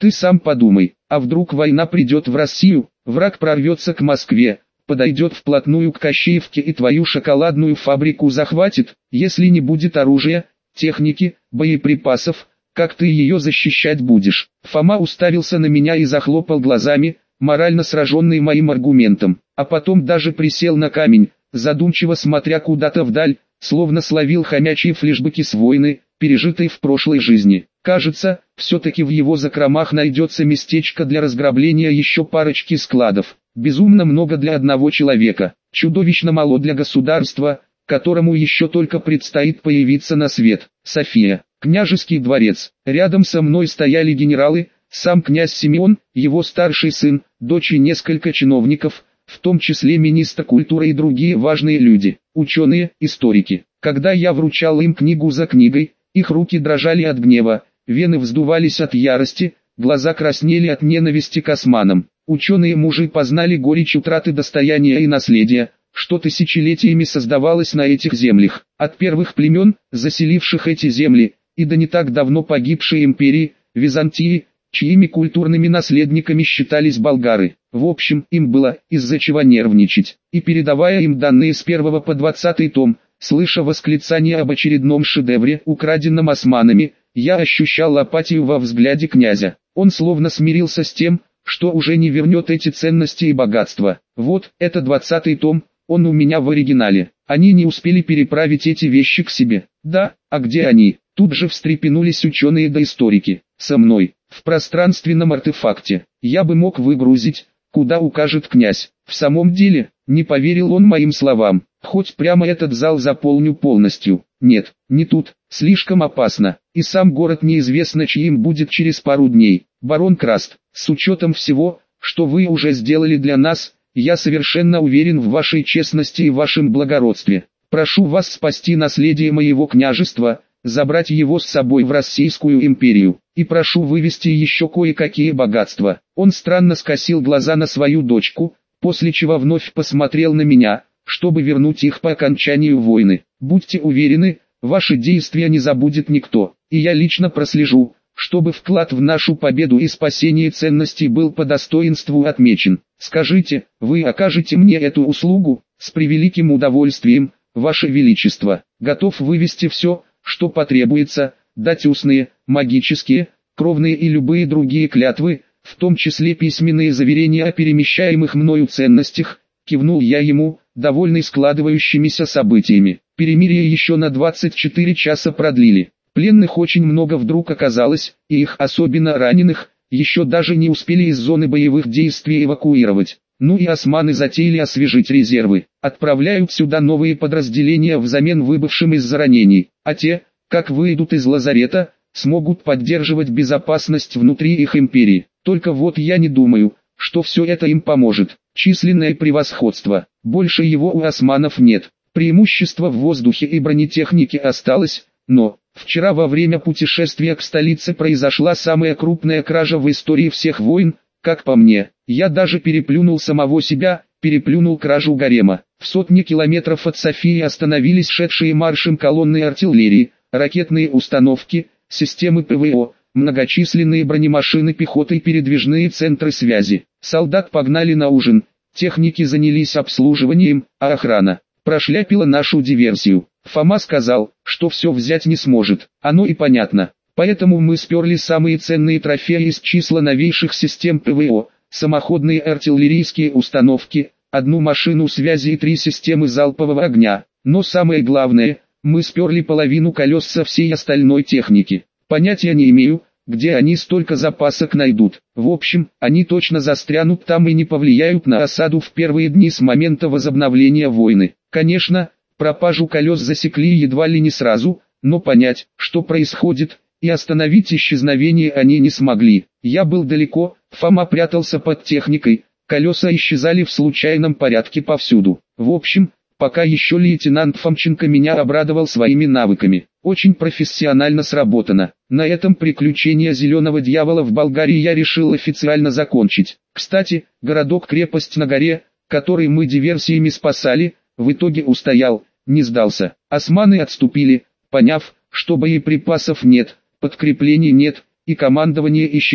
Ты сам подумай, а вдруг война придет в Россию, враг прорвется к Москве, подойдет вплотную к Кощеевке и твою шоколадную фабрику захватит, если не будет оружия, техники, боеприпасов, как ты ее защищать будешь? Фома уставился на меня и захлопал глазами, морально сраженный моим аргументом, а потом даже присел на камень, задумчиво смотря куда-то вдаль, словно словил хомячьи флешбеки с войны, пережитой в прошлой жизни. Кажется, все-таки в его закромах найдется местечко для разграбления еще парочки складов. Безумно много для одного человека, чудовищно мало для государства, которому еще только предстоит появиться на свет. София, княжеский дворец. Рядом со мной стояли генералы, сам князь Симеон, его старший сын, дочь и несколько чиновников, в том числе министр культуры и другие важные люди, ученые, историки. Когда я вручал им книгу за книгой, их руки дрожали от гнева, вены вздувались от ярости, глаза краснели от ненависти к османам. Ученые-мужи познали горечь утраты достояния и наследия, что тысячелетиями создавалось на этих землях, от первых племен, заселивших эти земли, и до не так давно погибшей империи, Византии, чьими культурными наследниками считались болгары. В общем, им было из-за чего нервничать, и передавая им данные с 1 по 20 том, слыша восклицания об очередном шедевре, украденном османами, я ощущал апатию во взгляде князя. Он словно смирился с тем, что уже не вернет эти ценности и богатства. Вот, это 20 том, он у меня в оригинале. Они не успели переправить эти вещи к себе. Да, а где они? Тут же встрепенулись ученые да историки. Со мной, в пространственном артефакте. Я бы мог выгрузить, куда укажет князь. В самом деле, не поверил он моим словам. Хоть прямо этот зал заполню полностью. Нет, не тут, слишком опасно. И сам город неизвестно чьим будет через пару дней. Барон Краст, с учетом всего, что вы уже сделали для нас, я совершенно уверен в вашей честности и вашем благородстве. Прошу вас спасти наследие моего княжества, забрать его с собой в Российскую империю, и прошу вывести еще кое-какие богатства. Он странно скосил глаза на свою дочку, после чего вновь посмотрел на меня, чтобы вернуть их по окончанию войны. Будьте уверены, ваши действия не забудет никто, и я лично прослежу, чтобы вклад в нашу победу и спасение ценностей был по достоинству отмечен. Скажите, вы окажете мне эту услугу? С превеликим удовольствием, Ваше Величество. Готов вывести все, что потребуется, дать устные, магические, кровные и любые другие клятвы, в том числе письменные заверения о перемещаемых мною ценностях, кивнул я ему, довольный складывающимися событиями. Перемирие еще на 24 часа продлили. Пленных очень много вдруг оказалось, и их, особенно раненых, еще даже не успели из зоны боевых действий эвакуировать. Ну и османы затеяли освежить резервы. Отправляют сюда новые подразделения взамен выбывшим из-за ранений. А те, как выйдут из лазарета, смогут поддерживать безопасность внутри их империи. Только вот я не думаю, что все это им поможет. Численное превосходство. Больше его у османов нет. Преимущество в воздухе и бронетехнике осталось, но вчера во время путешествия к столице произошла самая крупная кража в истории всех войн, как по мне. Я даже переплюнул самого себя, переплюнул кражу гарема. В сотни километров от Софии остановились шедшие маршем колонны артиллерии, ракетные установки, системы ПВО, многочисленные бронемашины пехоты и передвижные центры связи. Солдат погнали на ужин, техники занялись обслуживанием, а охрана прошляпила нашу диверсию. Фома сказал, что все взять не сможет. Оно и понятно. Поэтому мы сперли самые ценные трофеи из числа новейших систем ПВО, самоходные артиллерийские установки, одну машину связи и 3 системы залпового огня. Но самое главное, мы сперли половину колес со всей остальной техники. Понятия не имею, где они столько запасок найдут. В общем, они точно застрянут там и не повлияют на осаду в первые дни с момента возобновления войны. Конечно, пропажу колес засекли едва ли не сразу, но понять, что происходит, и остановить исчезновение они не смогли. Я был далеко, Фома прятался под техникой, колеса исчезали в случайном порядке повсюду. В общем, пока еще лейтенант Фомченко меня обрадовал своими навыками. Очень профессионально сработано. На этом приключение Зеленого Дьявола в Болгарии я решил официально закончить. Кстати, городок-крепость на горе, который мы диверсиями спасали, в итоге устоял, не сдался. Османы отступили, поняв, что боеприпасов нет, подкреплений нет, и командование исчезло.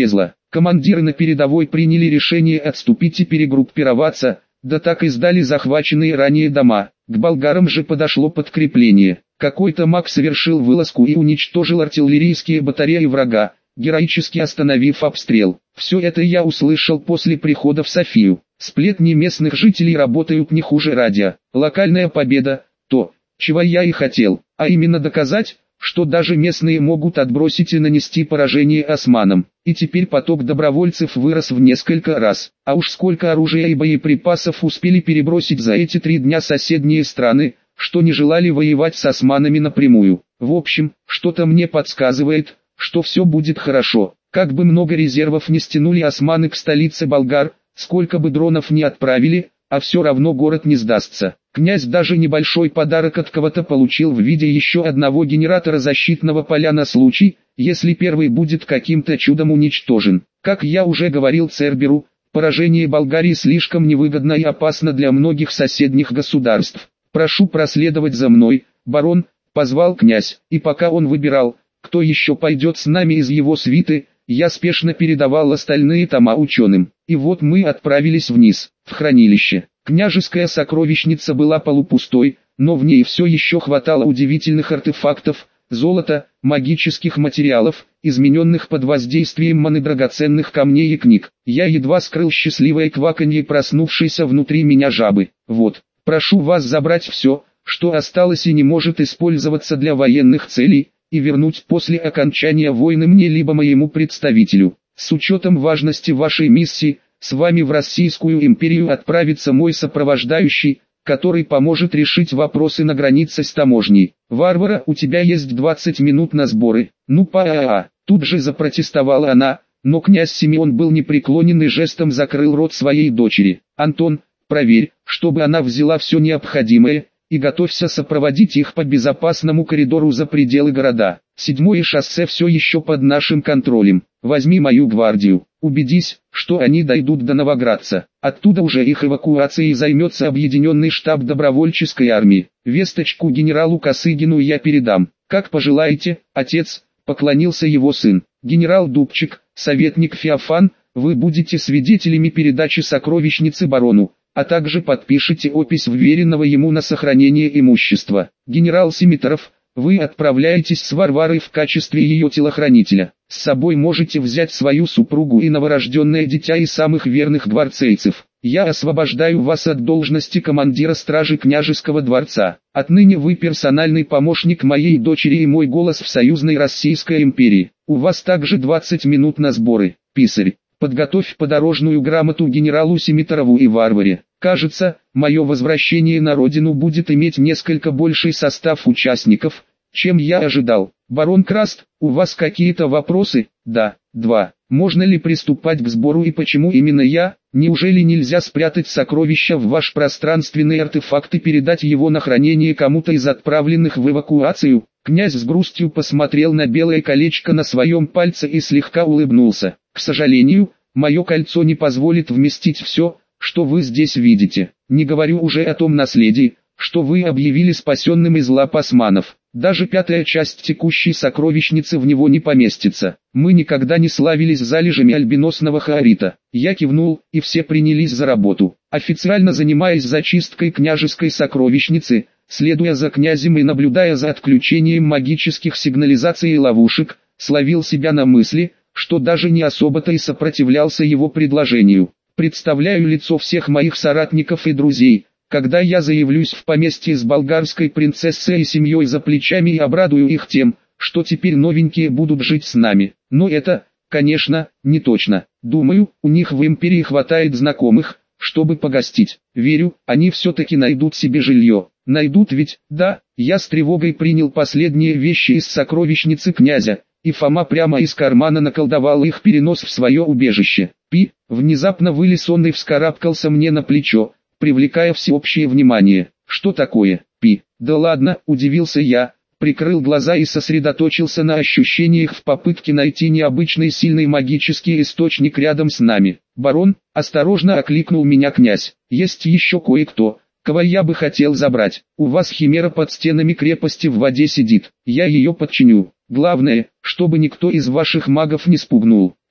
Командиры на передовой приняли решение отступить и перегруппироваться, да так и сдали захваченные ранее дома. К болгарам же подошло подкрепление. Какой-то маг совершил вылазку и уничтожил артиллерийские батареи врага, героически остановив обстрел. Все это я услышал после прихода в Софию. Сплетни местных жителей работают не хуже радио. Локальная победа – то, чего я и хотел, а именно доказать, что даже местные могут отбросить и нанести поражение османам. И теперь поток добровольцев вырос в несколько раз. А уж сколько оружия и боеприпасов успели перебросить за эти 3 дня соседние страны, что не желали воевать с османами напрямую. В общем, что-то мне подсказывает, что все будет хорошо. Как бы много резервов не стянули османы к столице болгар, сколько бы дронов не отправили, а все равно город не сдастся. Князь даже небольшой подарок от кого-то получил в виде еще одного генератора защитного поля на случай, если первый будет каким-то чудом уничтожен. Как я уже говорил Церберу, поражение Болгарии слишком невыгодно и опасно для многих соседних государств. «Прошу проследовать за мной, барон», — позвал князь, и пока он выбирал, кто еще пойдет с нами из его свиты, я спешно передавал остальные тома ученым. И вот мы отправились вниз, в хранилище. Княжеская сокровищница была полупустой, но в ней все еще хватало удивительных артефактов, золота, магических материалов, измененных под воздействием маны, драгоценных камней и книг. Я едва скрыл счастливое кваканье проснувшейся внутри меня жабы. Вот, прошу вас забрать все, что осталось и не может использоваться для военных целей, и вернуть после окончания войны мне либо моему представителю. С учетом важности вашей миссии, с вами в Российскую империю отправится мой сопровождающий, который поможет решить вопросы на границе с таможней. Варвара, у тебя есть 20 минут на сборы. Ну па-а-а. Тут же запротестовала она, но князь Симеон был непреклонен и жестом закрыл рот своей дочери. Антон, проверь, чтобы она взяла все необходимое, и готовься сопроводить их по безопасному коридору за пределы города. 7-е шоссе все еще под нашим контролем. Возьми мою гвардию, убедись, что они дойдут до Новоградца. Оттуда уже их эвакуацией займется объединенный штаб добровольческой армии. Весточку генералу Косыгину я передам. Как пожелаете, отец, поклонился его сын. Генерал Дубчик, советник Феофан, вы будете свидетелями передачи сокровищницы барону, а также подпишите опись вверенного ему на сохранение имущества. Генерал Симиторов, вы отправляетесь с Варварой в качестве ее телохранителя. С собой можете взять свою супругу и новорожденное дитя и самых верных гвардейцев. Я освобождаю вас от должности командира стражи княжеского дворца. Отныне вы персональный помощник моей дочери и мой голос в союзной Российской империи. У вас также 20 минут на сборы. Писарь, подготовь подорожную грамоту генералу Симиторову и Варваре. Кажется, мое возвращение на родину будет иметь несколько больший состав участников, чем я ожидал. Барон Краст, у вас какие-то вопросы? Да, 2. Можно ли приступать к сбору и почему именно я? Неужели нельзя спрятать сокровища в ваш пространственный артефакт и передать его на хранение кому-то из отправленных в эвакуацию? Князь с грустью посмотрел на белое колечко на своем пальце и слегка улыбнулся. К сожалению, мое кольцо не позволит вместить все, что вы здесь видите. Не говорю уже о том наследии, что вы объявили спасенным из лап османов. Даже 5-я часть текущей сокровищницы в него не поместится. Мы никогда не славились залежами альбиносного хаорита. Я кивнул, и все принялись за работу. Официально занимаясь зачисткой княжеской сокровищницы, следуя за князем и наблюдая за отключением магических сигнализаций и ловушек, словил себя на мысли, что даже не особо-то и сопротивлялся его предложению. Представляю лицо всех моих соратников и друзей, когда я заявлюсь в поместье с болгарской принцессой и семьей за плечами и обрадую их тем, что теперь новенькие будут жить с нами. Но это, конечно, не точно. Думаю, у них в империи хватает знакомых, чтобы погостить. Верю, они все-таки найдут себе жилье. Найдут ведь, да, я с тревогой принял последние вещи из сокровищницы князя, и Фома прямо из кармана наколдовал их перенос в свое убежище. Внезапно вылез он и вскарабкался мне на плечо, привлекая всеобщее внимание. Что такое, Да ладно, удивился я, прикрыл глаза и сосредоточился на ощущениях в попытке найти необычный сильный магический источник рядом с нами. Барон, осторожно окликнул меня князь, есть еще кое-кто, кого я бы хотел забрать. У вас химера под стенами крепости в воде сидит, я ее подчиню. Главное, чтобы никто из ваших магов не спугнул.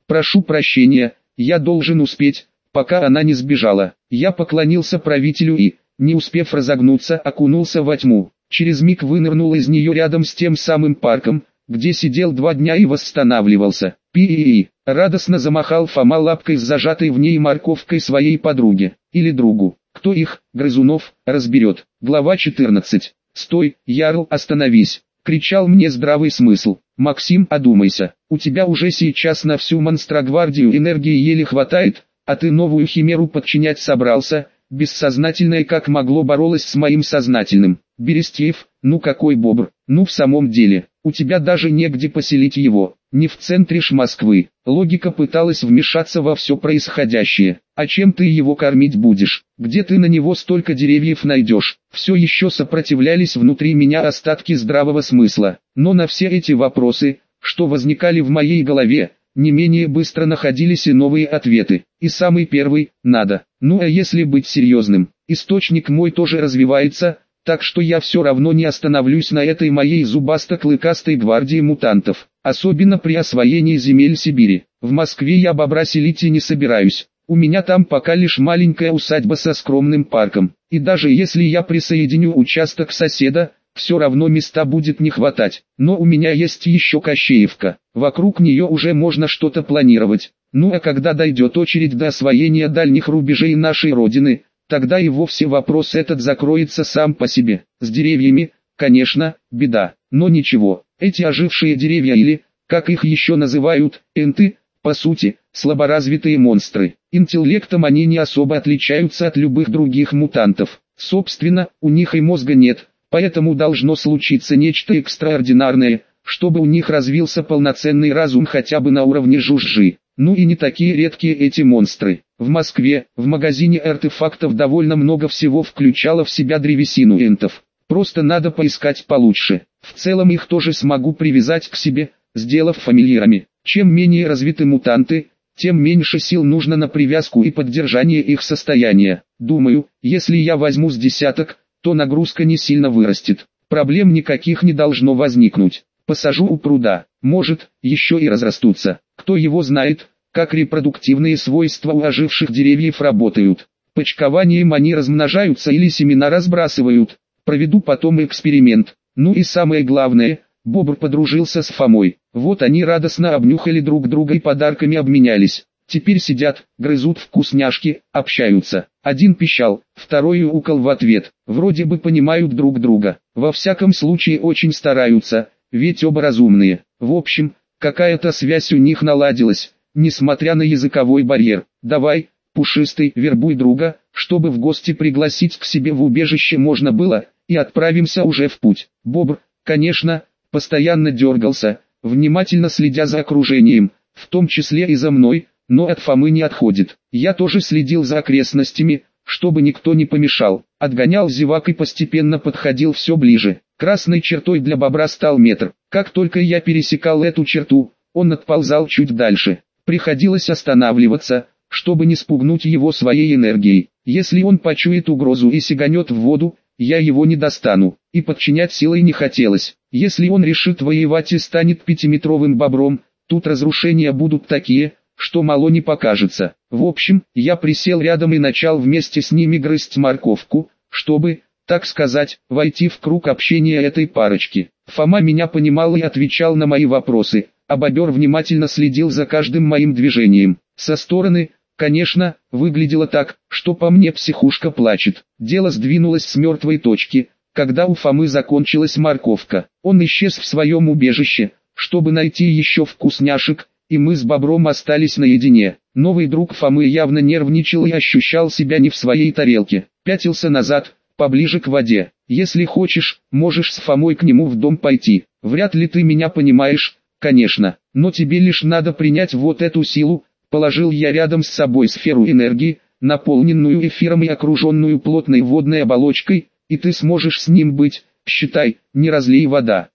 Прошу прощения, я должен успеть, пока она не сбежала. Я поклонился правителю и, не успев разогнуться, окунулся во тьму. Через миг вынырнул из нее рядом с тем самым парком, где сидел 2 дня и восстанавливался. Пи-и-и, радостно замахал Фома лапкой с зажатой в ней морковкой своей подруге, или другу. Кто их, грызунов, разберет. Глава 14. «Стой, Ярл, остановись!» — кричал мне здравый смысл. «Максим, одумайся, у тебя уже сейчас на всю монстрогвардию энергии еле хватает, а ты новую химеру подчинять собрался». Бессознательное как могло боролось с моим сознательным. Берестеев, ну какой бобр, ну в самом деле, у тебя даже негде поселить его, не в центре ж Москвы. Логика пыталась вмешаться во все происходящее. А чем ты его кормить будешь? Где ты на него столько деревьев найдешь? Все еще сопротивлялись внутри меня остатки здравого смысла. Но на все эти вопросы, что возникали в моей голове, не менее быстро находились и новые ответы. И самый первый – надо. Ну а если быть серьезным, источник мой тоже развивается, так что я все равно не остановлюсь на этой моей зубасто-клыкастой гвардии мутантов. Особенно при освоении земель Сибири. В Москве я бобра селить и не собираюсь. У меня там пока лишь маленькая усадьба со скромным парком. И даже если я присоединю участок соседа, все равно места будет не хватать. Но у меня есть еще Кощеевка. Вокруг нее уже можно что-то планировать. Ну а когда дойдет очередь до освоения дальних рубежей нашей Родины, тогда и вовсе вопрос этот закроется сам по себе. С деревьями, конечно, беда. Но ничего, эти ожившие деревья или, как их еще называют, энты, по сути, слаборазвитые монстры. Интеллектом они не особо отличаются от любых других мутантов. Собственно, у них и мозга нет. Поэтому должно случиться нечто экстраординарное, чтобы у них развился полноценный разум хотя бы на уровне жужжи. Ну и не такие редкие эти монстры. В Москве, в магазине артефактов довольно много всего включало в себя древесину энтов. Просто надо поискать получше. В целом их тоже смогу привязать к себе, сделав фамильярами. Чем менее развиты мутанты, тем меньше сил нужно на привязку и поддержание их состояния. Думаю, если я возьму с десяток, то нагрузка не сильно вырастет. Проблем никаких не должно возникнуть. Посажу у пруда, может, еще и разрастутся. Кто его знает, как репродуктивные свойства у оживших деревьев работают. Почкованием они размножаются или семена разбрасывают. Проведу потом эксперимент. Ну и самое главное, бобр подружился с Фомой. Вот они радостно обнюхали друг друга и подарками обменялись. Теперь сидят, грызут вкусняшки, общаются. Один пищал, второй укал в ответ. Вроде бы понимают друг друга. Во всяком случае очень стараются, ведь оба разумные. В общем, какая-то связь у них наладилась, несмотря на языковой барьер. Давай, пушистый, вербуй друга, чтобы в гости пригласить к себе в убежище можно было, и отправимся уже в путь. Бобр, конечно, постоянно дергался, внимательно следя за окружением, в том числе и за мной, но от Фомы не отходит. Я тоже следил за окрестностями, чтобы никто не помешал. Отгонял зевак и постепенно подходил все ближе. Красной чертой для бобра стал метр. Как только я пересекал эту черту, он отползал чуть дальше. Приходилось останавливаться, чтобы не спугнуть его своей энергией. Если он почует угрозу и сиганет в воду, я его не достану. И подчинять силой не хотелось. Если он решит воевать и станет 5-метровым бобром, тут разрушения будут такие, что мало не покажется. В общем, я присел рядом и начал вместе с ними грызть морковку, чтобы, так сказать, войти в круг общения этой парочки. Фома меня понимал и отвечал на мои вопросы, а бобер внимательно следил за каждым моим движением. Со стороны, конечно, выглядело так, что по мне психушка плачет. Дело сдвинулось с мертвой точки, когда у Фомы закончилась морковка. Он исчез в своем убежище, чтобы найти еще вкусняшек, и мы с бобром остались наедине. Новый друг Фомы явно нервничал и ощущал себя не в своей тарелке. Пятился назад, поближе к воде. Если хочешь, можешь с Фомой к нему в дом пойти. Вряд ли ты меня понимаешь, конечно, но тебе лишь надо принять вот эту силу. Положил я рядом с собой сферу энергии, наполненную эфиром и окруженную плотной водной оболочкой, и ты сможешь с ним быть, считай, не разлей вода.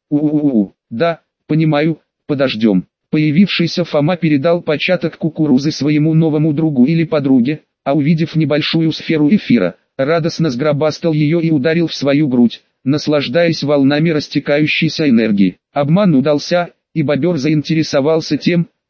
Да, понимаю, подождем. Появившийся Фома передал початок кукурузы своему новому другу или подруге, а увидев небольшую сферу эфира, радостно сгробастал ее и ударил в свою грудь, наслаждаясь волнами растекающейся энергии. Обман удался, и бобер заинтересовался тем,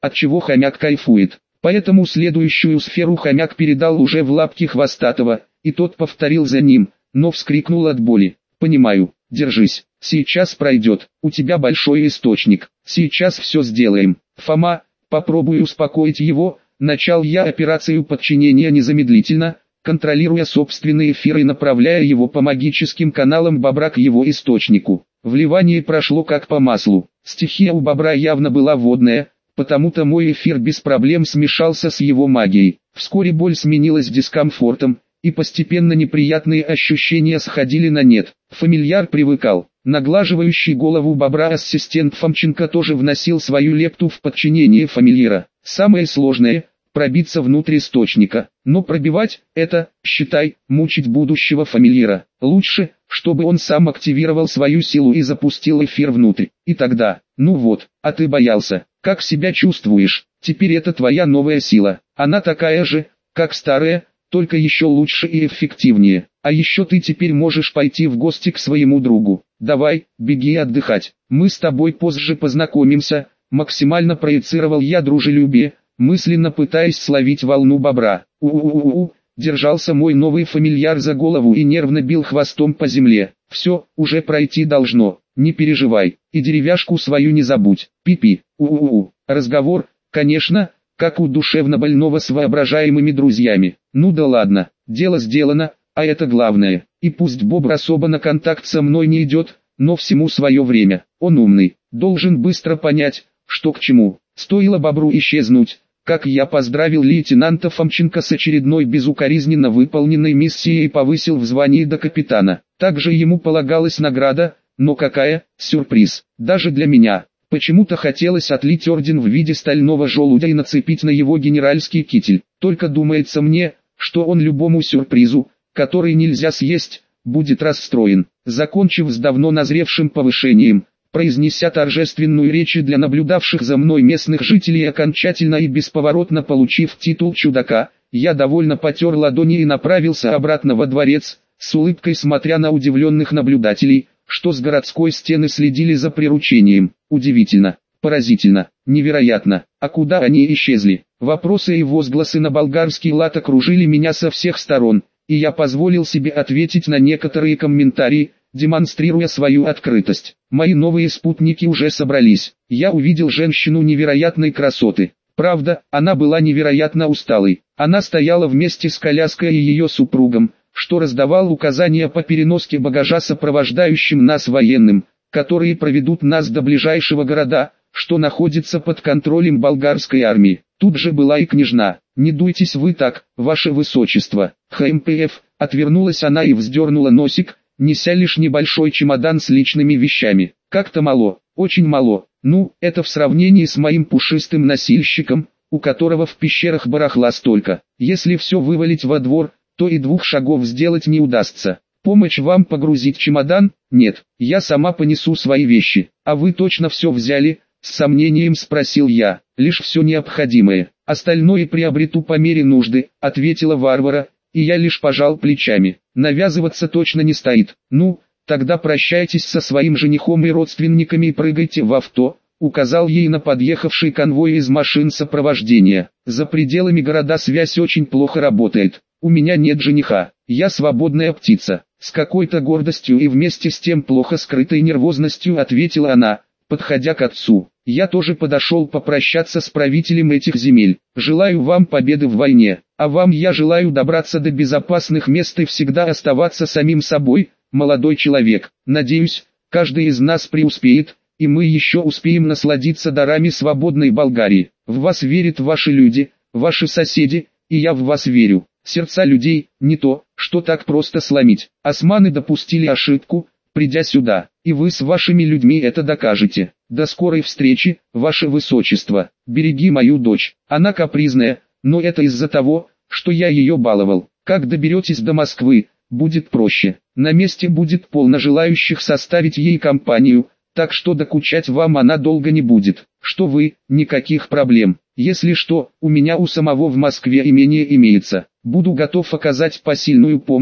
отчего хомяк кайфует. Поэтому следующую сферу хомяк передал уже в лапки хвостатого, и тот повторил за ним, но вскрикнул от боли. «Понимаю, держись, сейчас пройдет, у тебя большой источник, сейчас все сделаем». «Фома, попробуй успокоить его», начал я операцию подчинения незамедлительно, контролируя собственный эфир и направляя его по магическим каналам бобра к его источнику. Вливание прошло как по маслу. Стихия у бобра явно была водная, потому-то мой эфир без проблем смешался с его магией. Вскоре боль сменилась дискомфортом, и постепенно неприятные ощущения сходили на нет. Фамильяр привыкал. Наглаживающий голову бобра ассистент Фомченко тоже вносил свою лепту в подчинение фамильяра. Самое сложное – пробиться внутрь источника. Но пробивать – это, считай, мучить будущего фамильяра. Лучше, чтобы он сам активировал свою силу и запустил эфир внутрь. И тогда, ну вот, а ты боялся, как себя чувствуешь? Теперь это твоя новая сила. Она такая же, как старая, только еще лучше и эффективнее. А еще ты теперь можешь пойти в гости к своему другу. Давай, беги отдыхать. Мы с тобой позже познакомимся. Максимально проецировал я дружелюбие, мысленно пытаясь словить волну бобра. У-у-у-у, держался мой новый фамильяр за голову и нервно бил хвостом по земле. Все, уже пройти должно. Не переживай. И деревяшку свою не забудь. Пи-пи. У-у-у. Разговор, конечно, как у душевнобольного с воображаемыми друзьями. Ну да ладно, дело сделано, а это главное. И пусть бобр особо на контакт со мной не идет, но всему свое время. Он умный, должен быстро понять, что к чему. Стоило бобру исчезнуть, как я поздравил лейтенанта Фомченко с очередной безукоризненно выполненной миссией и повысил в звании до капитана. Также ему полагалась награда, но какая, сюрприз, даже для меня. Почему-то хотелось отлить орден в виде стального желудя и нацепить на его генеральский китель. Только думается мне, что он любому сюрпризу, который нельзя съесть, будет расстроен. Закончив с давно назревшим повышением, произнеся торжественную речь для наблюдавших за мной местных жителей, окончательно и бесповоротно получив титул чудака, я довольно потер ладони и направился обратно во дворец, с улыбкой смотря на удивленных наблюдателей, что с городской стены следили за приручением. Удивительно, поразительно, невероятно, а куда они исчезли? Вопросы и возгласы на болгарский лад окружили меня со всех сторон, и я позволил себе ответить на некоторые комментарии, демонстрируя свою открытость. Мои новые спутники уже собрались. Я увидел женщину невероятной красоты. Правда, она была невероятно усталой. Она стояла вместе с коляской и ее супругом, что раздавал указания по переноске багажа сопровождающим нас военным, которые проведут нас до ближайшего города, что находится под контролем болгарской армии. Тут же была и княжна. «Не дуйтесь вы так, ваше высочество». ХМПФ, отвернулась она и вздернула носик, неся лишь небольшой чемодан с личными вещами. Как-то мало, очень мало. Ну, это в сравнении с моим пушистым носильщиком, у которого в пещерах барахла столько. Если все вывалить во двор, то и 2 шагов сделать не удастся. Помочь вам погрузить чемодан? Нет, я сама понесу свои вещи. А вы точно все взяли? С сомнением спросил я. Лишь все необходимое. Остальное приобрету по мере нужды, ответила Варвара, и я лишь пожал плечами. Навязываться точно не стоит. Ну, тогда прощайтесь со своим женихом и родственниками и прыгайте в авто, указал ей на подъехавший конвой из машин сопровождения. За пределами города связь очень плохо работает. У меня нет жениха, я свободная птица. С какой-то гордостью и вместе с тем плохо скрытой нервозностью ответила она, подходя к отцу. Я тоже подошел попрощаться с правителем этих земель. Желаю вам победы в войне, а вам я желаю добраться до безопасных мест и всегда оставаться самим собой, молодой человек. Надеюсь, каждый из нас преуспеет, и мы еще успеем насладиться дарами свободной Болгарии. В вас верят ваши люди, ваши соседи, и я в вас верю. Сердца людей не то, что так просто сломить. Османы допустили ошибку, придя сюда, и вы с вашими людьми это докажете. До скорой встречи, ваше высочество. Береги мою дочь. Она капризная, но это из-за того, что я ее баловал. Как доберетесь до Москвы, будет проще. На месте будет полно желающих составить ей компанию, так что докучать вам она долго не будет. Что вы, никаких проблем. Если что, у меня у самого в Москве имение имеется. Буду готов оказать посильную помощь,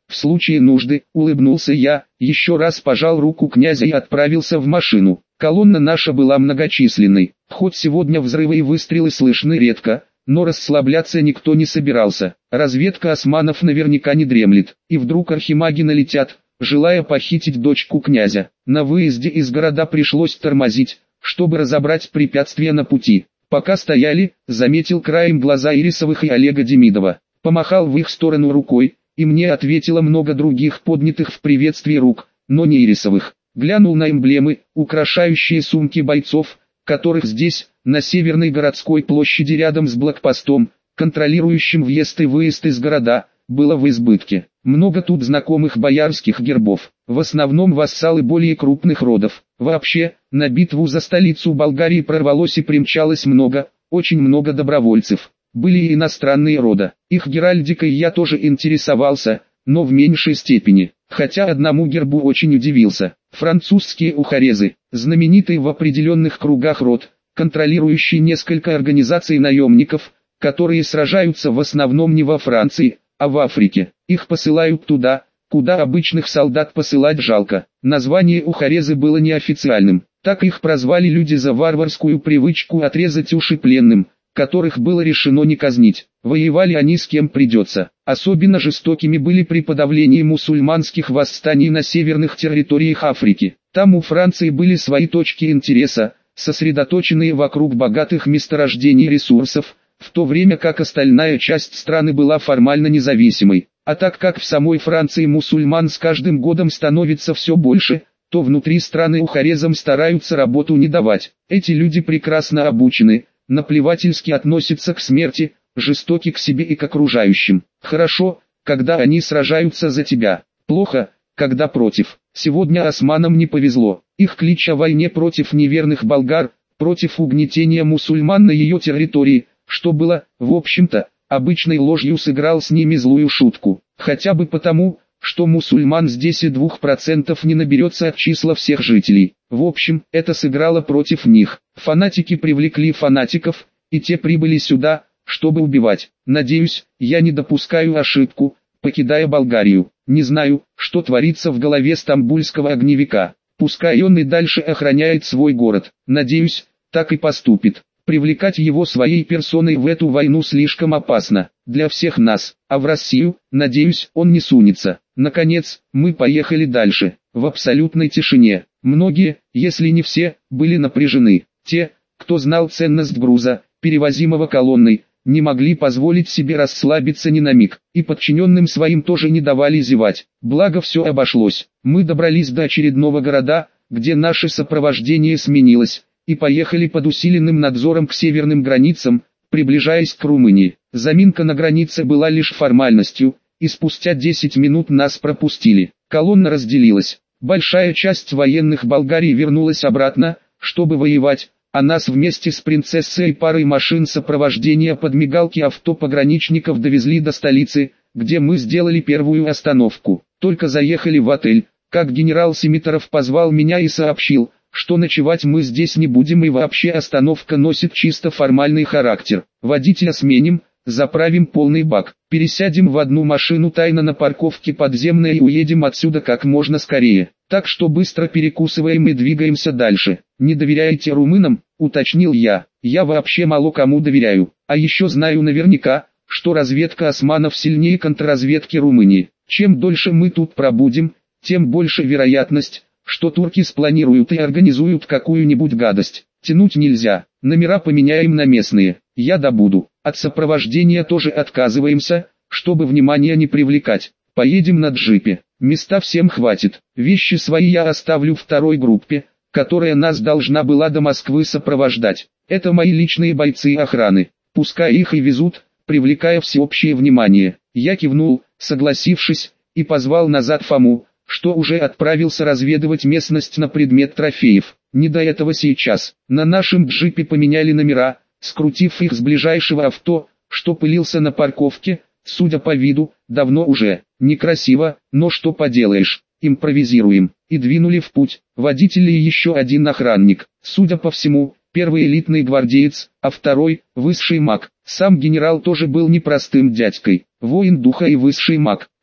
В случае нужды, улыбнулся я, еще раз пожал руку князя и отправился в машину. Колонна наша была многочисленной, хоть сегодня взрывы и выстрелы слышны редко, но расслабляться никто не собирался. Разведка османов наверняка не дремлет, и вдруг архимаги налетят, желая похитить дочку князя. На выезде из города пришлось тормозить, чтобы разобрать препятствия на пути. Пока стояли, заметил краем глаза Ирисовых и Олега Демидова. Помахал в их сторону рукой, и мне ответило много других поднятых в приветствии рук, но не Ирисовых. Глянул на эмблемы, украшающие сумки бойцов, которых здесь, на Северной городской площади рядом с блокпостом, контролирующим въезд и выезд из города, было в избытке. Много тут знакомых боярских гербов, в основном вассалы более крупных родов. Вообще, на битву за столицу Болгарии прорвалось и примчалось очень много добровольцев. Были и иностранные рода, их геральдикой я тоже интересовался, но в меньшей степени, хотя одному гербу очень удивился. Французские ухарезы, знаменитый в определенных кругах род, контролирующий несколько организаций наемников, которые сражаются в основном не во Франции, а в Африке. Их посылают туда, куда обычных солдат посылать жалко. Название ухарезы было неофициальным, так их прозвали люди за варварскую привычку отрезать уши пленным, которых было решено не казнить. Воевали они с кем придется. Особенно жестокими были при подавлении мусульманских восстаний на северных территориях Африки. Там у Франции были свои точки интереса, сосредоточенные вокруг богатых месторождений ресурсов, в то время как остальная часть страны была формально независимой. А так как в самой Франции мусульман с каждым годом становится все больше, то внутри страны ухарезам стараются работу не давать. Эти люди прекрасно обучены, наплевательски относятся к смерти, жестоки к себе и к окружающим. Хорошо, когда они сражаются за тебя. Плохо, когда против. Сегодня османам не повезло. Их клич о войне против неверных болгар, против угнетения мусульман на ее территории, что было, в общем-то, обычной ложью, сыграл с ними злую шутку. Хотя бы потому, что мусульман здесь и 2% не наберется от числа всех жителей. В общем, это сыграло против них. Фанатики привлекли фанатиков, и те прибыли сюда, чтобы убивать. Надеюсь, я не допускаю ошибку, покидая Болгарию. Не знаю, что творится в голове стамбульского огневика. Пускай он и дальше охраняет свой город. Надеюсь, так и поступит. Привлекать его своей персоной в эту войну слишком опасно для всех нас, а в Россию, надеюсь, он не сунется. Наконец, мы поехали дальше, в абсолютной тишине. Многие, если не все, были напряжены. Те, кто знал ценность груза, перевозимого колонной, не могли позволить себе расслабиться ни на миг, и подчиненным своим тоже не давали зевать. Благо все обошлось. Мы добрались до очередного города, где наше сопровождение сменилось, и поехали под усиленным надзором к северным границам, приближаясь к Румынии. Заминка на границе была лишь формальностью, и спустя 10 минут нас пропустили. Колонна разделилась. Большая часть военных Болгарии вернулась обратно, чтобы воевать, а нас вместе с принцессой и парой машин сопровождения под мигалки авто пограничников довезли до столицы, где мы сделали первую остановку. Только заехали в отель, как генерал Семиторов позвал меня и сообщил, что ночевать мы здесь не будем и вообще остановка носит чисто формальный характер. Водителя сменим, заправим полный бак, пересядем в одну машину тайно на парковке подземной и уедем отсюда как можно скорее. Так что быстро перекусываем и двигаемся дальше. Не доверяете румынам? Уточнил я. Я вообще мало кому доверяю. А еще знаю наверняка, что разведка османов сильнее контрразведки Румынии. Чем дольше мы тут пробудем, тем больше вероятность, что турки спланируют и организуют какую-нибудь гадость. Тянуть нельзя, номера поменяем на местные, я добуду. От сопровождения тоже отказываемся, чтобы внимания не привлекать. Поедем на джипе, места всем хватит. Вещи свои я оставлю второй группе, которая нас должна была до Москвы сопровождать. Это мои личные бойцы охраны, пускай их и везут, привлекая всеобщее внимание. Я кивнул, согласившись, и позвал назад Фому, что уже отправился разведывать местность на предмет трофеев. Не до этого сейчас. На нашем джипе поменяли номера, скрутив их с ближайшего авто, что пылился на парковке, судя по виду, давно уже. Некрасиво, но что поделаешь, импровизируем. И двинули в путь. Водитель и еще один охранник. Судя по всему, первый элитный гвардеец, а второй – высший маг. Сам генерал тоже был непростым дядькой. Воин духа и высший маг.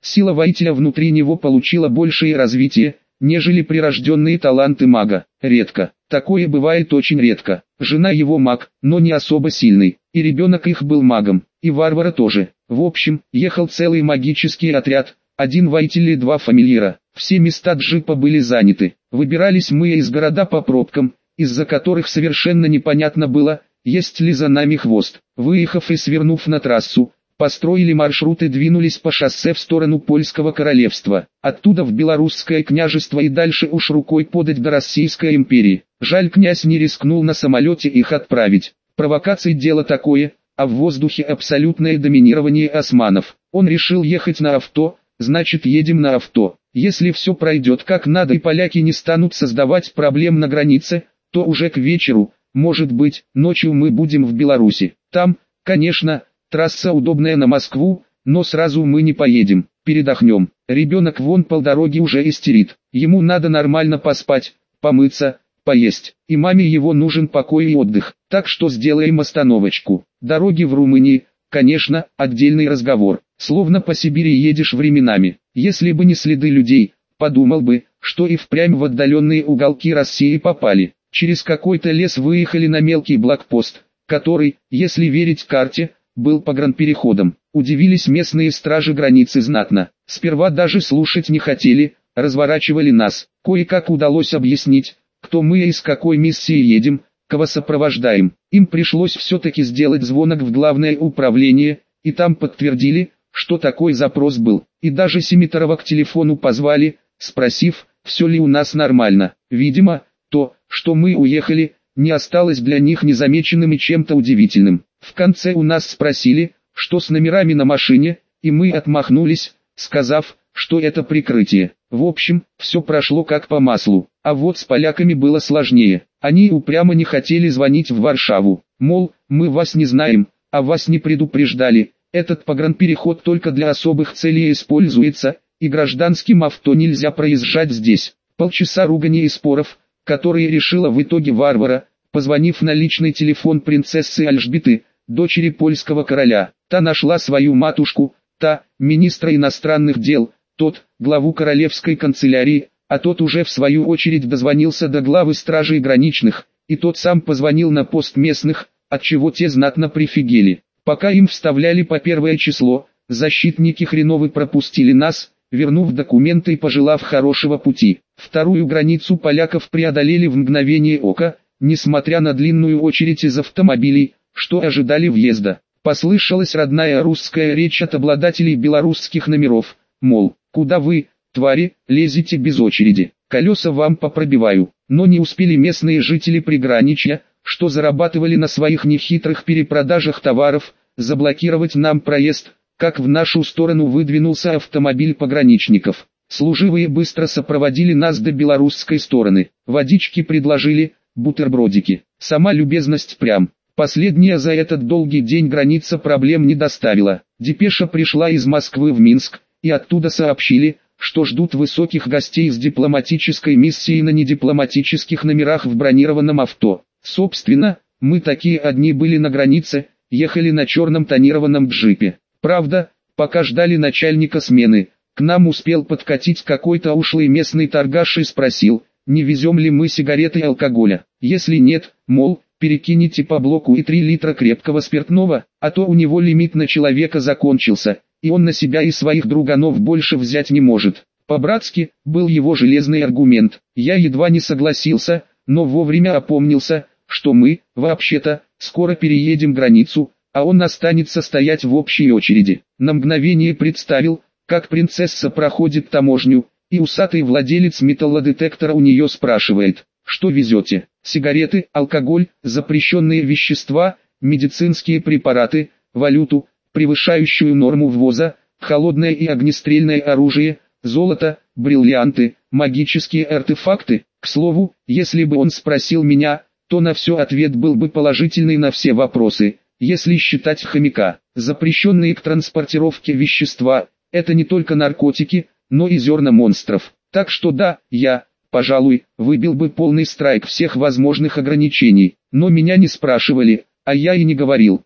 Сила воителя внутри него получила большее развитие, нежели прирожденные таланты мага. Редко. Такое бывает очень редко. Жена его маг, но не особо сильный. И ребенок их был магом. И варвара тоже. В общем, ехал целый магический отряд. Один воитель и 2 фамильяра. Все места джипа были заняты. Выбирались мы из города по пробкам, из-за которых совершенно непонятно было, есть ли за нами хвост. Выехав и свернув на трассу, построили маршрут и двинулись по шоссе в сторону Польского королевства. Оттуда в Белорусское княжество и дальше уж рукой подать до Российской империи. Жаль, князь не рискнул на самолете их отправить. Провокации дело такое, а в воздухе абсолютное доминирование османов. Он решил ехать на авто, значит едем на авто. Если все пройдет как надо и поляки не станут создавать проблем на границе, то уже к вечеру, может быть, ночью мы будем в Беларуси. Там, конечно, трасса удобная на Москву, но сразу мы не поедем, передохнем. Ребенок вон полдороги уже истерит. Ему надо нормально поспать, помыться, поесть. И маме его нужен покой и отдых. Так что сделаем остановочку. Дороги в Румынии, конечно, отдельный разговор. Словно по Сибири едешь временами. Если бы не следы людей, подумал бы, что и впрямь в отдаленные уголки России попали. Через какой-то лес выехали на мелкий блокпост, который, если верить карте, был погранпереходом. Удивились местные стражи границы знатно. Сперва даже слушать не хотели, разворачивали нас. Кое-как удалось объяснить, кто мы и с какой миссией едем, кого сопровождаем. Им пришлось все-таки сделать звонок в главное управление, и там подтвердили, что такой запрос был. И даже Семеторова к телефону позвали, спросив, все ли у нас нормально. Видимо, то, что мы уехали, не осталось для них незамеченным и чем-то удивительным. В конце у нас спросили, что с номерами на машине, и мы отмахнулись, сказав, что это прикрытие. В общем, все прошло как по маслу. А вот с поляками было сложнее. Они упрямо не хотели звонить в Варшаву. Мол, мы вас не знаем, а вас не предупреждали. Этот погранпереход только для особых целей используется, и гражданским авто нельзя проезжать здесь. Полчаса ругани и споров, которые решила в итоге варвара, позвонив на личный телефон принцессы Альжбеты, дочери польского короля. Та нашла свою матушку, та, министра иностранных дел, тот, главу королевской канцелярии, а тот уже в свою очередь дозвонился до главы стражей граничных, и тот сам позвонил на пост местных, отчего те знатно прифигели. Пока им вставляли по 1 число, защитники хреновы пропустили нас, вернув документы и пожелав хорошего пути. Вторую границу поляков преодолели в мгновение ока, несмотря на длинную очередь из автомобилей, что ожидали въезда. Послышалась родная русская речь от обладателей белорусских номеров, мол, куда вы, твари, лезете без очереди, колеса вам попробиваю. Но не успели местные жители приграничья, что зарабатывали на своих нехитрых перепродажах товаров, заблокировать нам проезд, как в нашу сторону выдвинулся автомобиль пограничников. Служивые быстро сопроводили нас до белорусской стороны, водички предложили, бутербродики. Сама любезность прям. Последняя за этот долгий день граница проблем не доставила. Депеша пришла из Москвы в Минск, и оттуда сообщили, что ждут высоких гостей с дипломатической миссией на недипломатических номерах в бронированном авто. Собственно, мы такие одни были на границе, ехали на черном тонированном джипе. Правда, пока ждали начальника смены, к нам успел подкатить какой-то ушлый местный торгаш и спросил, не везем ли мы сигареты и алкоголя. Если нет, мол, перекинете по блоку и 3 литра крепкого спиртного, а то у него лимит на человека закончился, и он на себя и своих друганов больше взять не может. По-братски, был его железный аргумент. Я едва не согласился, но вовремя опомнился, что мы, вообще-то, скоро переедем границу, а он останется стоять в общей очереди. На мгновение представил, как принцесса проходит таможню, и усатый владелец металлодетектора у нее спрашивает, что везете: сигареты, алкоголь, запрещенные вещества, медицинские препараты, валюту, превышающую норму ввоза, холодное и огнестрельное оружие, золото, бриллианты, магические артефакты. К слову, если бы он спросил меня, то на все ответ был бы положительный на все вопросы. Если считать хомяка, запрещенные к транспортировке вещества, это не только наркотики, но и зерна монстров. Так что да, я, пожалуй, выбил бы полный страйк всех возможных ограничений. Но меня не спрашивали, а я и не говорил.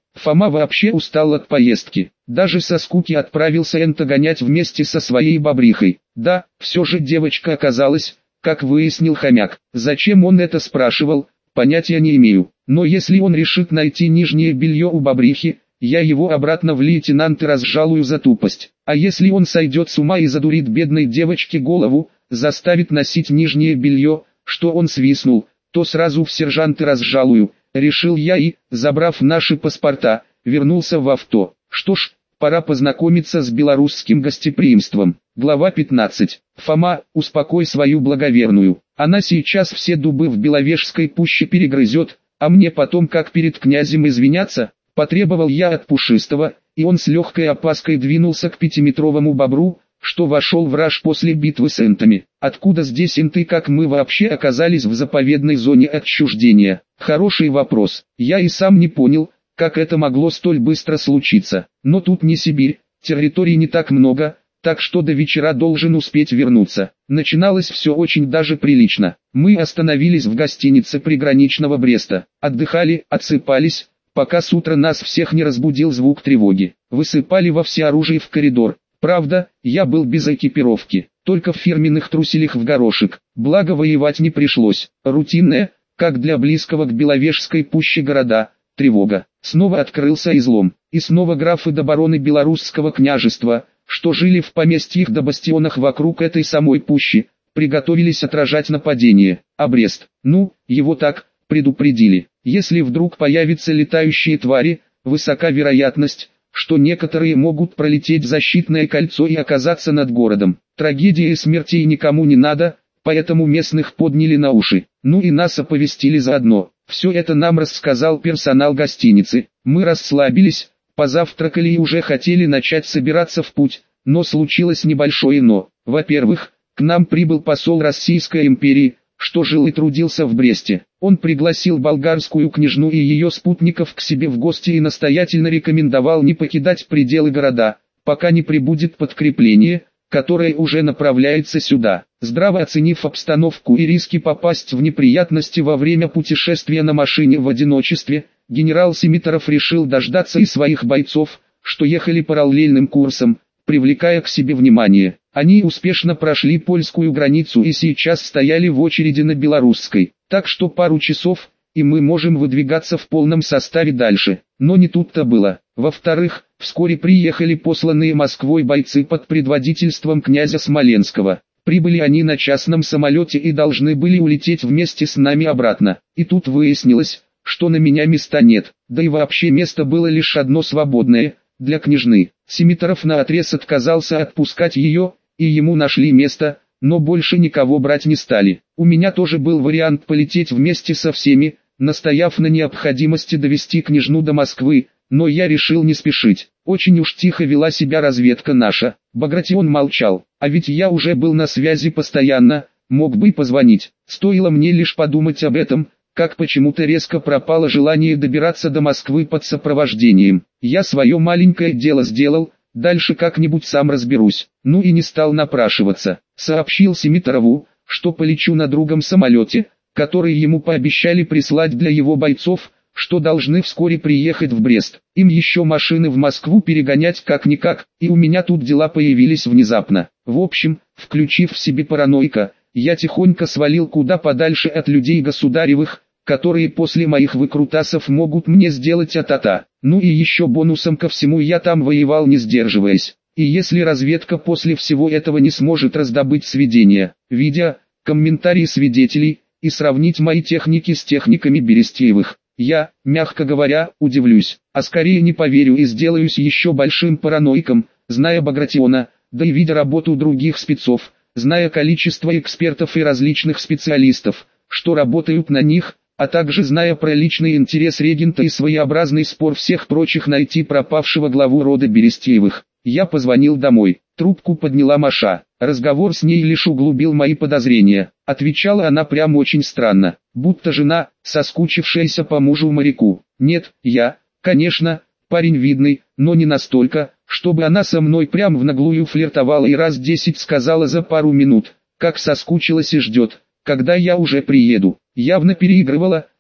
Фома вообще устал от поездки. Даже со скуки отправился Энто гонять вместе со своей бобрихой. Да, все же девочка оказалась, как выяснил хомяк. Зачем он это спрашивал, понятия не имею. Но если он решит найти нижнее белье у бобрихи, я его обратно в лейтенанты разжалую за тупость. А если он сойдет с ума и задурит бедной девочке голову, заставит носить нижнее белье, что он свистнул, то сразу в сержанты разжалую, решил я и, забрав наши паспорта, вернулся в авто. Что ж, пора познакомиться с белорусским гостеприимством. Глава 15. Фома, успокой свою благоверную. Она сейчас все дубы в Беловежской пуще перегрызет, а мне потом как перед князем извиняться, потребовал я от Пушистого, и он с легкой опаской двинулся к 5-метровому бобру, что вошел в раж после битвы с энтами. Откуда здесь энты, как мы вообще оказались в заповедной зоне отчуждения? Хороший вопрос. Я и сам не понял, как это могло столь быстро случиться. Но тут не Сибирь, территорий не так много, так что до вечера должен успеть вернуться. Начиналось все очень даже прилично. Мы остановились в гостинице приграничного Бреста, отдыхали, отсыпались, пока с утра нас всех не разбудил звук тревоги. Высыпали во всеоружие в коридор. Правда, я был без экипировки, только в фирменных труселях в горошек, благо воевать не пришлось. Рутинная, как для близкого к Беловежской пуще города, тревога. Снова открылся излом, и снова графы до бароны Белорусского княжества, что жили в поместьях да бастионах вокруг этой самой пущи, приготовились отражать нападение. А Брест, ну, его так предупредили. Если вдруг появятся летающие твари, высока вероятность, что некоторые могут пролететь защитное кольцо и оказаться над городом. Трагедии и смертей никому не надо, поэтому местных подняли на уши. Ну и нас оповестили заодно. Все это нам рассказал персонал гостиницы. Мы расслабились, позавтракали и уже хотели начать собираться в путь, но случилось небольшое но. Во-первых, к нам прибыл посол Российской империи, что жил и трудился в Бресте. Он пригласил болгарскую княжну и ее спутников к себе в гости и настоятельно рекомендовал не покидать пределы города, пока не прибудет подкрепление, которое уже направляется сюда. Здраво оценив обстановку и риски попасть в неприятности во время путешествия на машине в одиночестве, генерал Семиторов решил дождаться и своих бойцов, что ехали параллельным курсом, привлекая к себе внимание. Они успешно прошли польскую границу и сейчас стояли в очереди на белорусской, так что пару часов, и мы можем выдвигаться в полном составе дальше. Но не тут-то было. Во-вторых, вскоре приехали посланные Москвой бойцы под предводительством князя Смоленского. Прибыли они на частном самолете и должны были улететь вместе с нами обратно. И тут выяснилось, что на меня места нет, да и вообще место было лишь одно свободное, для княжны. Семиторов наотрез отказался отпускать ее, и ему нашли место, но больше никого брать не стали. У меня тоже был вариант полететь вместе со всеми, настояв на необходимости довести княжну до Москвы, но я решил не спешить. Очень уж тихо вела себя разведка наша. Багратион молчал, а ведь я уже был на связи постоянно, мог бы и позвонить. Стоило мне лишь подумать об этом, как почему-то резко пропало желание добираться до Москвы под сопровождением. Я свое маленькое дело сделал, дальше как-нибудь сам разберусь. Ну и не стал напрашиваться. Сообщил Семиторову, что полечу на другом самолете, который ему пообещали прислать для его бойцов, что должны вскоре приехать в Брест. Им еще машины в Москву перегонять как-никак, и у меня тут дела появились внезапно. В общем, включив в себе параноика, я тихонько свалил куда подальше от людей государевых, которые после моих выкрутасов могут мне сделать а-та-та. Ну и еще бонусом ко всему я там воевал не сдерживаясь. И если разведка после всего этого не сможет раздобыть сведения, видео, комментарии свидетелей, и сравнить мои техники с техниками Берестеевых, я, мягко говоря, удивлюсь, а скорее не поверю и сделаюсь еще большим параноиком, зная Багратиона, да и видя работу других спецов, зная количество экспертов и различных специалистов, что работают на них, а также зная про личный интерес регента и своеобразный спор всех прочих найти пропавшего главу рода Берестеевых. Я позвонил домой, трубку подняла Маша, разговор с ней лишь углубил мои подозрения. Отвечала она прям очень странно, будто жена, соскучившаяся по мужу-моряку. Нет, я, конечно, парень видный, но не настолько, чтобы она со мной прям в наглую флиртовала и раз 10 сказала за пару минут, как соскучилась и ждет, когда я уже приеду. Явно переигрывала,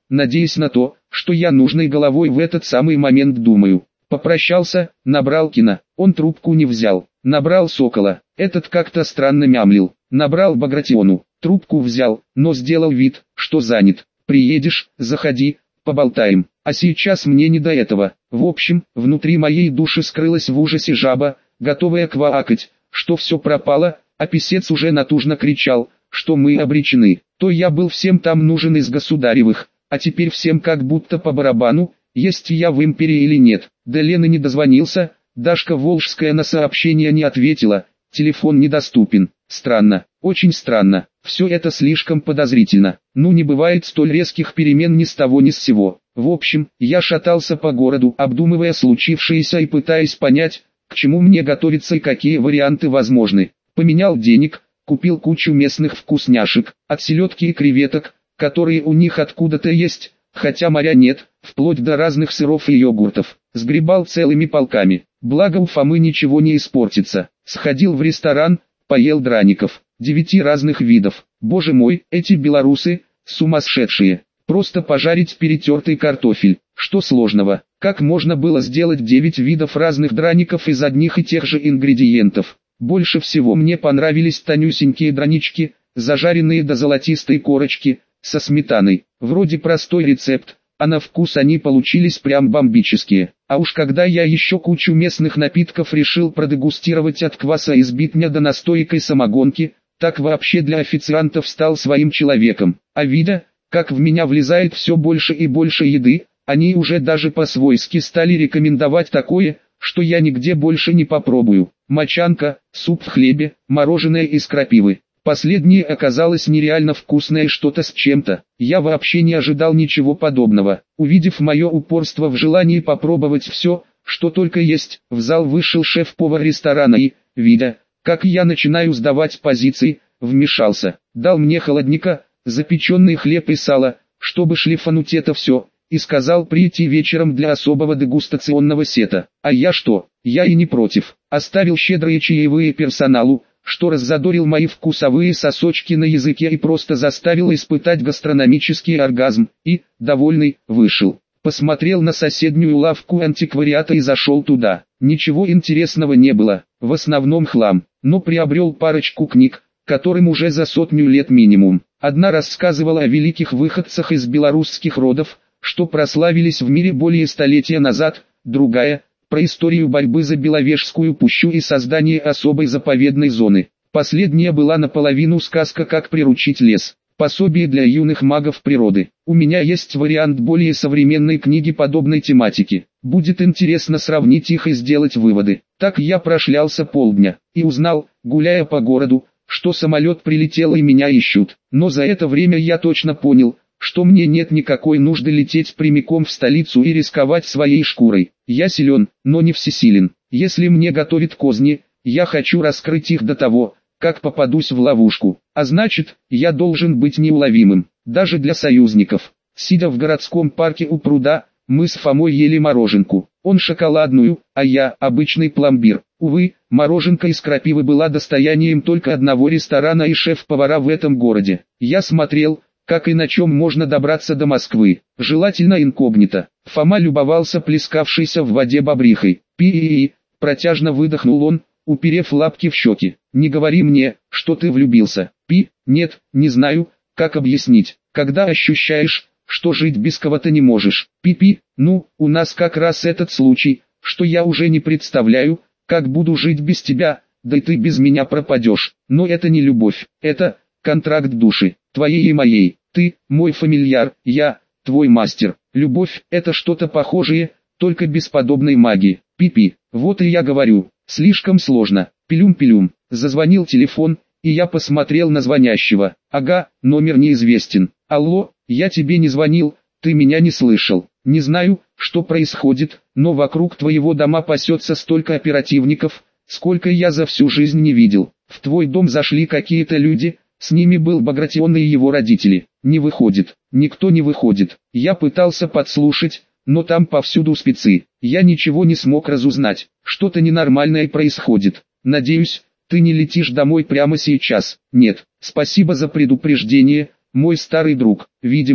надеясь на то, что я нужной головой в этот самый момент думаю. Попрощался, набрал Кина, он трубку не взял. Набрал Сокола, этот как-то странно мямлил. Набрал Багратиону, трубку взял, но сделал вид, что занят. Приедешь, заходи, поболтаем. А сейчас мне не до этого. В общем, внутри моей души скрылась в ужасе жаба, готовая квакать, что все пропало, а писец уже натужно кричал, что мы обречены. То я был всем там нужен из государевых, а теперь всем как будто по барабану, есть я в империи или нет. До Лены не дозвонился, Дашка Волжская на сообщение не ответила, телефон недоступен. Странно, очень странно, все это слишком подозрительно. Ну не бывает столь резких перемен ни с того ни с сего. В общем, я шатался по городу, обдумывая случившееся и пытаясь понять, к чему мне готовиться и какие варианты возможны. Поменял денег, купил кучу местных вкусняшек, от селедки и креветок, которые у них откуда-то есть, хотя моря нет, вплоть до разных сыров и йогуртов. Сгребал целыми полками, благо у Фомы ничего не испортится. Сходил в ресторан, поел драников, 9 разных видов. Боже мой, эти белорусы, сумасшедшие. Просто пожарить перетертый картофель, что сложного? Как можно было сделать 9 видов разных драников из одних и тех же ингредиентов? Больше всего мне понравились тонюсенькие дранички, зажаренные до золотистой корочки, со сметаной. Вроде простой рецепт, а на вкус они получились прям бомбические. А уж когда я еще кучу местных напитков решил продегустировать от кваса из битня до настойкой самогонки, так вообще для официантов стал своим человеком. А видя, как в меня влезает все больше и больше еды, они уже даже по-свойски стали рекомендовать такое, что я нигде больше не попробую. Мочанка, суп в хлебе, мороженое из крапивы. Последнее оказалось нереально вкусное что-то с чем-то. Я вообще не ожидал ничего подобного. Увидев мое упорство в желании попробовать все, что только есть, в зал вышел шеф-повар ресторана и, видя, как я начинаю сдавать позиции, вмешался. Дал мне холодника, запеченный хлеб и сало, чтобы шлифануть это все, и сказал прийти вечером для особого дегустационного сета. А я что? Я и не против. Оставил щедрые чаевые персоналу, что раззадорил мои вкусовые сосочки на языке и просто заставил испытать гастрономический оргазм, и, довольный, вышел. Посмотрел на соседнюю лавку антиквариата и зашел туда. Ничего интересного не было, в основном хлам, но приобрел парочку книг, которым уже за 100 лет минимум. Одна рассказывала о великих выходцах из белорусских родов, что прославились в мире более столетия назад, другая – про историю борьбы за Беловежскую пущу и создание особой заповедной зоны. Последняя была наполовину сказка «Как приручить лес», пособие для юных магов природы. У меня есть вариант более современной книги подобной тематики. Будет интересно сравнить их и сделать выводы. Так я прошлялся полдня и узнал, гуляя по городу, что самолет прилетел и меня ищут. Но за это время я точно понял, что мне нет никакой нужды лететь прямиком в столицу и рисковать своей шкурой. Я силен, но не всесилен. Если мне готовят козни, я хочу раскрыть их до того, как попадусь в ловушку. А значит, я должен быть неуловимым, даже для союзников. Сидя в городском парке у пруда, мы с Фомой ели мороженку. Он шоколадную, а я обычный пломбир. Увы, мороженка из крапивы была достоянием только одного ресторана и шеф-повара в этом городе. Я смотрел, как и на чем можно добраться до Москвы, желательно инкогнито. Фома любовался плескавшейся в воде бобрихой. «Пи-и-и», протяжно выдохнул он, уперев лапки в щеки. «Не говори мне, что ты влюбился». Нет, не знаю, как объяснить. Когда ощущаешь, что жить без кого-то не можешь. Ну, у нас как раз этот случай, что я уже не представляю, как буду жить без тебя, да и ты без меня пропадешь. Но это не любовь, это контракт души, твоей и моей. Ты, мой фамильяр, я, твой мастер. Любовь – это что-то похожее, только без подобной магии. Вот и я говорю, слишком сложно. Пилюм-пилюм. Зазвонил телефон, и я посмотрел на звонящего. Ага, номер неизвестен. Алло, я тебе не звонил, ты меня не слышал. Не знаю, что происходит, но вокруг твоего дома пасется столько оперативников, сколько я за всю жизнь не видел. В твой дом зашли какие-то люди, с ними был Багратион и его родители. Не выходит, никто не выходит. Я пытался подслушать, но там повсюду спецы. Я ничего не смог разузнать. Что-то ненормальное происходит. Надеюсь, ты не летишь домой прямо сейчас. Нет, спасибо за предупреждение, мой старый друг. Видимо,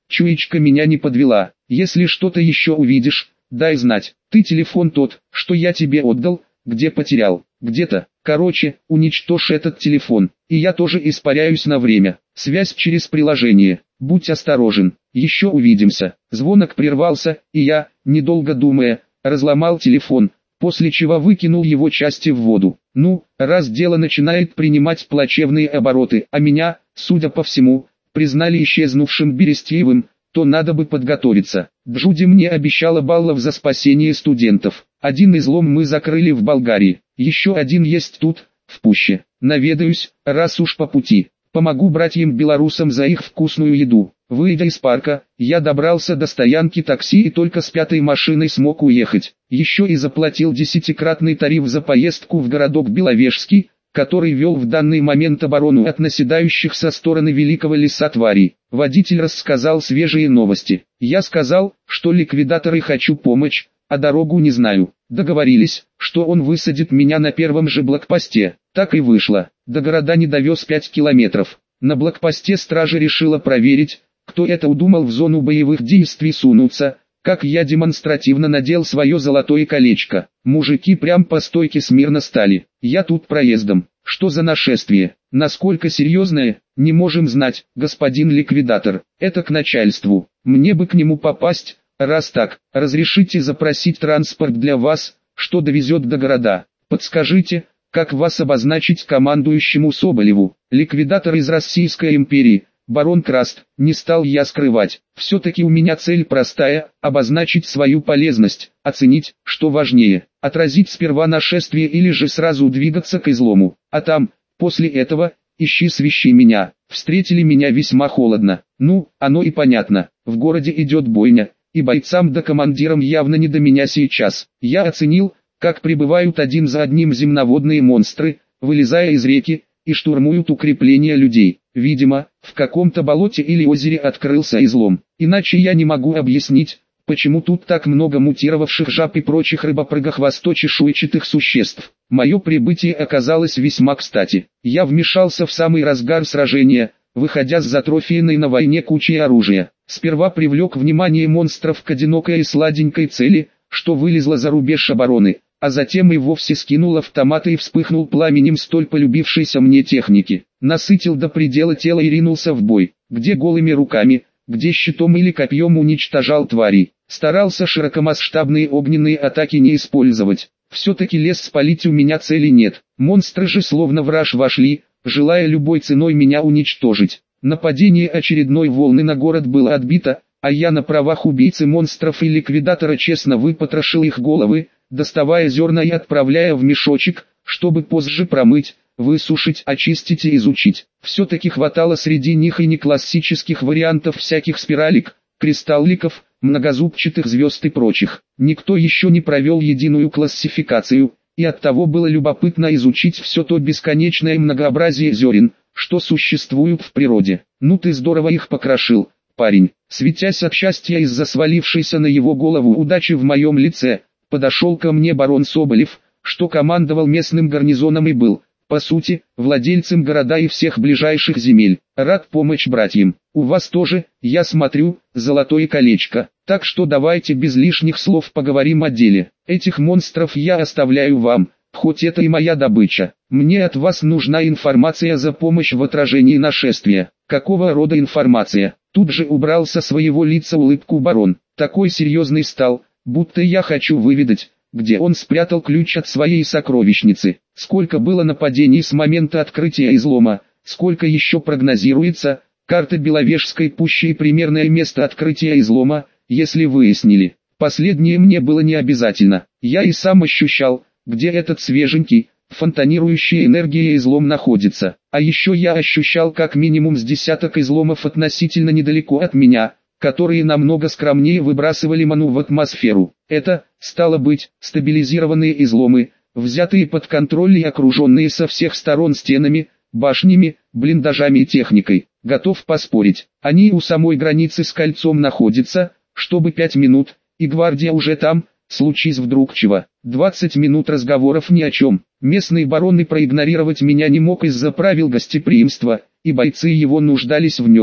чуечка меня не подвела. Если что-то еще увидишь, дай знать. Ты телефон тот, что я тебе отдал, где потерял? Где-то. Короче, уничтожь этот телефон, и я тоже испаряюсь на время. Связь через приложение. Будь осторожен. Еще увидимся. Звонок прервался, и я, недолго думая, разломал телефон, после чего выкинул его части в воду. Ну, раз дело начинает принимать плачевные обороты, а меня, судя по всему, признали исчезнувшим Берестеевым, то надо бы подготовиться. Джуди мне обещала баллов за спасение студентов. Один излом мы закрыли в Болгарии, еще один есть тут, в Пуще. Наведаюсь, раз уж по пути. Помогу братьям-белорусам за их вкусную еду. Выйдя из парка, я добрался до стоянки такси и только с 5-й машиной смог уехать. Еще и заплатил 10-кратный тариф за поездку в городок Беловежский, который вел в данный момент оборону от наседающих со стороны Великого Леса тварей. Водитель рассказал свежие новости. Я сказал, что ликвидаторы хочу помочь, а дорогу не знаю. Договорились, что он высадит меня на первом же блокпосте. Так и вышло. До города не довез 5 километров. На блокпосте стража решила проверить, кто это удумал в зону боевых действий сунуться, как я демонстративно надел свое золотое колечко. Мужики прям по стойке смирно стали. Я тут проездом. Что за нашествие? Насколько серьезное, не можем знать, господин ликвидатор. Это к начальству. Мне бы к нему попасть. Раз так, разрешите запросить транспорт для вас, что довезет до города. Подскажите, как вас обозначить командующему Соболеву? Ликвидатор из Российской империи, барон Краст, не стал я скрывать. Все-таки у меня цель простая, обозначить свою полезность, оценить, что важнее, отразить сперва нашествие или же сразу двигаться к излому. А там, после этого, ищи свищи меня. Встретили меня весьма холодно. Ну, оно и понятно, в городе идет бойня. И бойцам да командирам явно не до меня сейчас. Я оценил, как прибывают один за одним земноводные монстры, вылезая из реки, и штурмуют укрепления людей. Видимо, в каком-то болоте или озере открылся излом. Иначе я не могу объяснить, почему тут так много мутировавших жаб и прочих рыбопрыгохвосточешуйчатых существ. Мое прибытие оказалось весьма кстати. Я вмешался в самый разгар сражения, выходя с затрофейной на войне кучей оружия. Сперва привлек внимание монстров к одинокой и сладенькой цели, что вылезла за рубеж обороны, а затем и вовсе скинул автоматы и вспыхнул пламенем столь полюбившейся мне техники. Насытил до предела тело и ринулся в бой, где голыми руками, где щитом или копьем уничтожал тварей. Старался широкомасштабные огненные атаки не использовать. Все-таки лес спалить у меня цели нет. Монстры же словно в раж вошли, желая любой ценой меня уничтожить. Нападение очередной волны на город было отбито, а я на правах убийцы монстров и ликвидатора честно выпотрошил их головы, доставая зерна и отправляя в мешочек, чтобы позже промыть, высушить, очистить и изучить. Все-таки хватало среди них и не классических вариантов всяких спиралек, кристалликов, многозубчатых звезд и прочих. Никто еще не провел единую классификацию, и оттого было любопытно изучить все то бесконечное многообразие зерен, что существуют в природе. Ну ты здорово их покрошил, парень. Светясь от счастья из-за свалившейся на его голову удачи в моем лице, подошел ко мне барон Соболев, что командовал местным гарнизоном и был, по сути, владельцем города и всех ближайших земель. Рад помочь братьям. У вас тоже, я смотрю, золотое колечко. Так что давайте без лишних слов поговорим о деле. Этих монстров я оставляю вам, хоть это и моя добыча. Мне от вас нужна информация за помощь в отражении нашествия. Какого рода информация? Тут же убрал со своего лица улыбку барон. Такой серьезный стал, будто я хочу выведать, где он спрятал ключ от своей сокровищницы. Сколько было нападений с момента открытия излома, сколько еще прогнозируется, карта Беловежской пущи и примерное место открытия излома, если выяснили. Последнее мне было не обязательно. Я и сам ощущал, где этот свеженький, фонтанирующий энергией излом находится. А еще я ощущал как минимум с десяток изломов относительно недалеко от меня, которые намного скромнее выбрасывали ману в атмосферу. Это, стало быть, стабилизированные изломы, взятые под контроль и окруженные со всех сторон стенами, башнями, блиндажами и техникой. Готов поспорить, они у самой границы с кольцом находятся, чтобы 5 минут, и гвардия уже там, случись вдруг чего. 20 минут разговоров ни о чем. Местный барон и проигнорировать меня не мог из-за правил гостеприимства, и бойцы его нуждались в нем.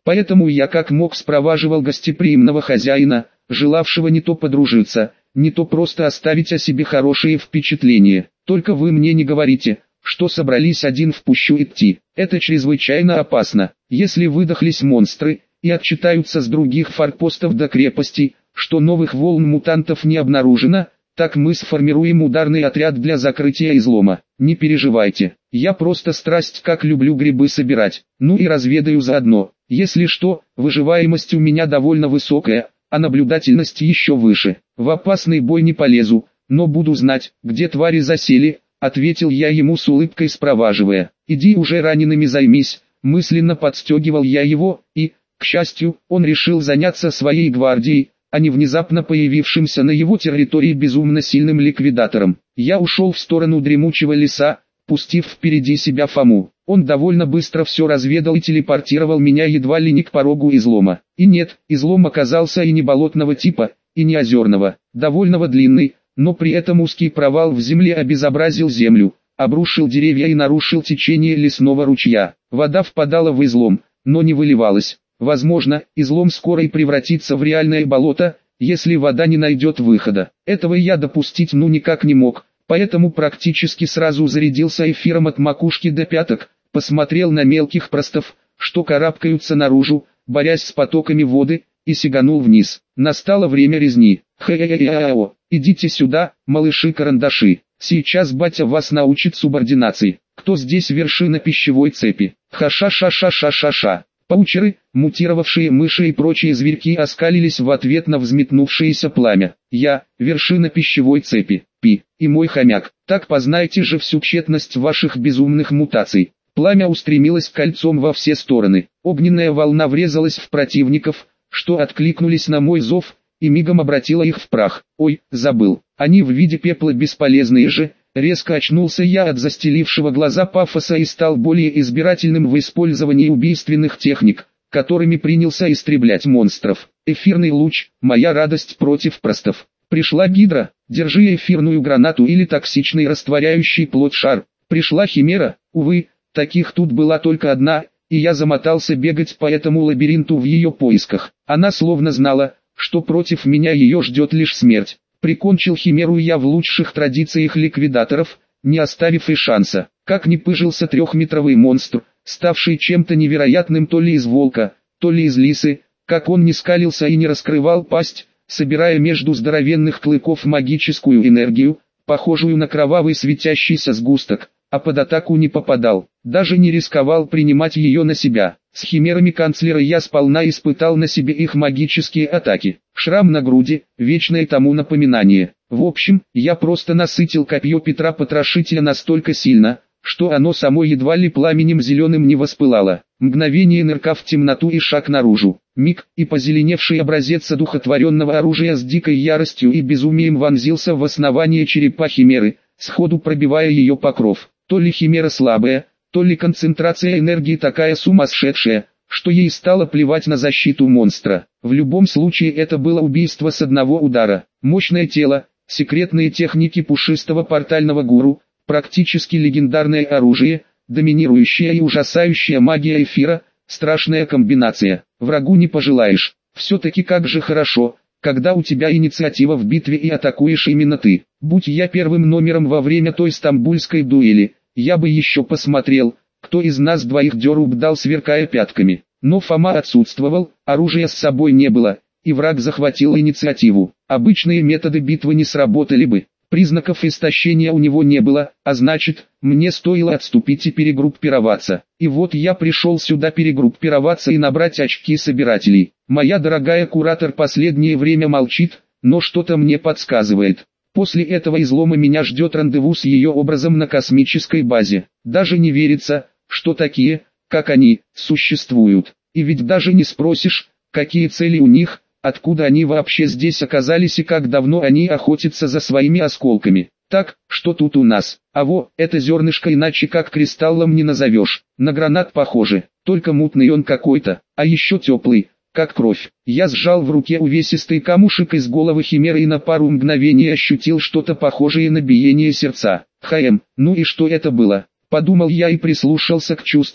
Поэтому я как мог спроваживал гостеприимного хозяина, желавшего не то подружиться, не то просто оставить о себе хорошее впечатление. Только вы мне не говорите, что собрались один в пущу идти. Это чрезвычайно опасно. Если выдохлись монстры и отчитаются с других форпостов до крепостей, что новых волн мутантов не обнаружено, так мы сформируем ударный отряд для закрытия излома. Не переживайте, я просто страсть как люблю грибы собирать. Ну и разведаю заодно. Если что, выживаемость у меня довольно высокая, а наблюдательность еще выше. В опасный бой не полезу, но буду знать, где твари засели, ответил я ему с улыбкой спроваживая. Иди уже ранеными займись, мысленно подстегивал я его, и, к счастью, он решил заняться своей гвардией, а не внезапно появившимся на его территории безумно сильным ликвидатором. Я ушел в сторону дремучего леса, пустив впереди себя Фому. Он довольно быстро все разведал и телепортировал меня едва ли не к порогу излома. И нет, излом оказался и не болотного типа, и не озерного, довольно длинный, но при этом узкий провал в земле обезобразил землю, обрушил деревья и нарушил течение лесного ручья. Вода впадала в излом, но не выливалась. Возможно, излом скоро и превратится в реальное болото, если вода не найдет выхода. Этого я допустить никак не мог, поэтому практически сразу зарядился эфиром от макушки до пяток, посмотрел на мелких простов, что карабкаются наружу, борясь с потоками воды, и сиганул вниз. Настало время резни. Хэ-э-э-э-о, идите сюда, малыши-карандаши. Сейчас батя вас научит субординации. Кто здесь вершина пищевой цепи? Ха-ша-ша-ша-ша-ша-ша. Паучеры, мутировавшие мыши и прочие зверьки оскалились в ответ на взметнувшееся пламя. Я, вершина пищевой цепи, Пи, и мой хомяк. Так познайте же всю тщетность ваших безумных мутаций. Пламя устремилось кольцом во все стороны. Огненная волна врезалась в противников, что откликнулись на мой зов, и мигом обратила их в прах. Ой, забыл, они в виде пепла бесполезные же. Резко очнулся я от застелившего глаза пафоса и стал более избирательным в использовании убийственных техник, которыми принялся истреблять монстров. Эфирный луч, моя радость против простов. Пришла гидра, держи эфирную гранату или токсичный растворяющий плоть шар. Пришла химера, увы, таких тут была только одна, и я замотался бегать по этому лабиринту в ее поисках. Она словно знала, что против меня ее ждет лишь смерть. Прикончил химеру я в лучших традициях ликвидаторов, не оставив и шанса. Как ни пыжился трехметровый монстр, ставший чем-то невероятным то ли из волка, то ли из лисы, как он не скалился и не раскрывал пасть, собирая между здоровенных клыков магическую энергию, похожую на кровавый светящийся сгусток, а под атаку не попадал, даже не рисковал принимать ее на себя. С химерами канцлера я сполна испытал на себе их магические атаки. Шрам на груди, вечное тому напоминание. В общем, я просто насытил копье Петра Потрошителя настолько сильно, что оно само едва ли пламенем зеленым не воспылало. Мгновение нырка в темноту и шаг наружу. Миг, и позеленевший образец одухотворенного оружия с дикой яростью и безумием вонзился в основание черепа химеры, сходу пробивая ее покров. То ли химера слабая, то ли концентрация энергии такая сумасшедшая, что ей стало плевать на защиту монстра. В любом случае это было убийство с одного удара. Мощное тело, секретные техники пушистого портального гуру, практически легендарное оружие, доминирующая и ужасающая магия эфира, страшная комбинация. Врагу не пожелаешь. Все-таки как же хорошо, когда у тебя инициатива в битве и атакуешь именно ты. Будь я первым номером во время той стамбульской дуэли, я бы еще посмотрел, кто из нас двоих дёру дал, сверкая пятками. Но Фома отсутствовал, оружия с собой не было, и враг захватил инициативу. Обычные методы битвы не сработали бы. Признаков истощения у него не было, а значит, мне стоило отступить и перегруппироваться. И вот я пришел сюда перегруппироваться и набрать очки собирателей. Моя дорогая куратор последнее время молчит, но что-то мне подсказывает. После этого излома меня ждет рандеву с ее образом на космической базе. Даже не верится, что такие, как они, существуют. И ведь даже не спросишь, какие цели у них, откуда они вообще здесь оказались и как давно они охотятся за своими осколками. Так, что тут у нас? А во, это зернышко иначе как кристаллом не назовешь. На гранат похоже, только мутный он какой-то, а еще теплый, как кровь. Я сжал в руке увесистый камушек из головы химеры и на пару мгновений ощутил что-то похожее на биение сердца. Ну и что это было? Подумал я и прислушался к чувствам,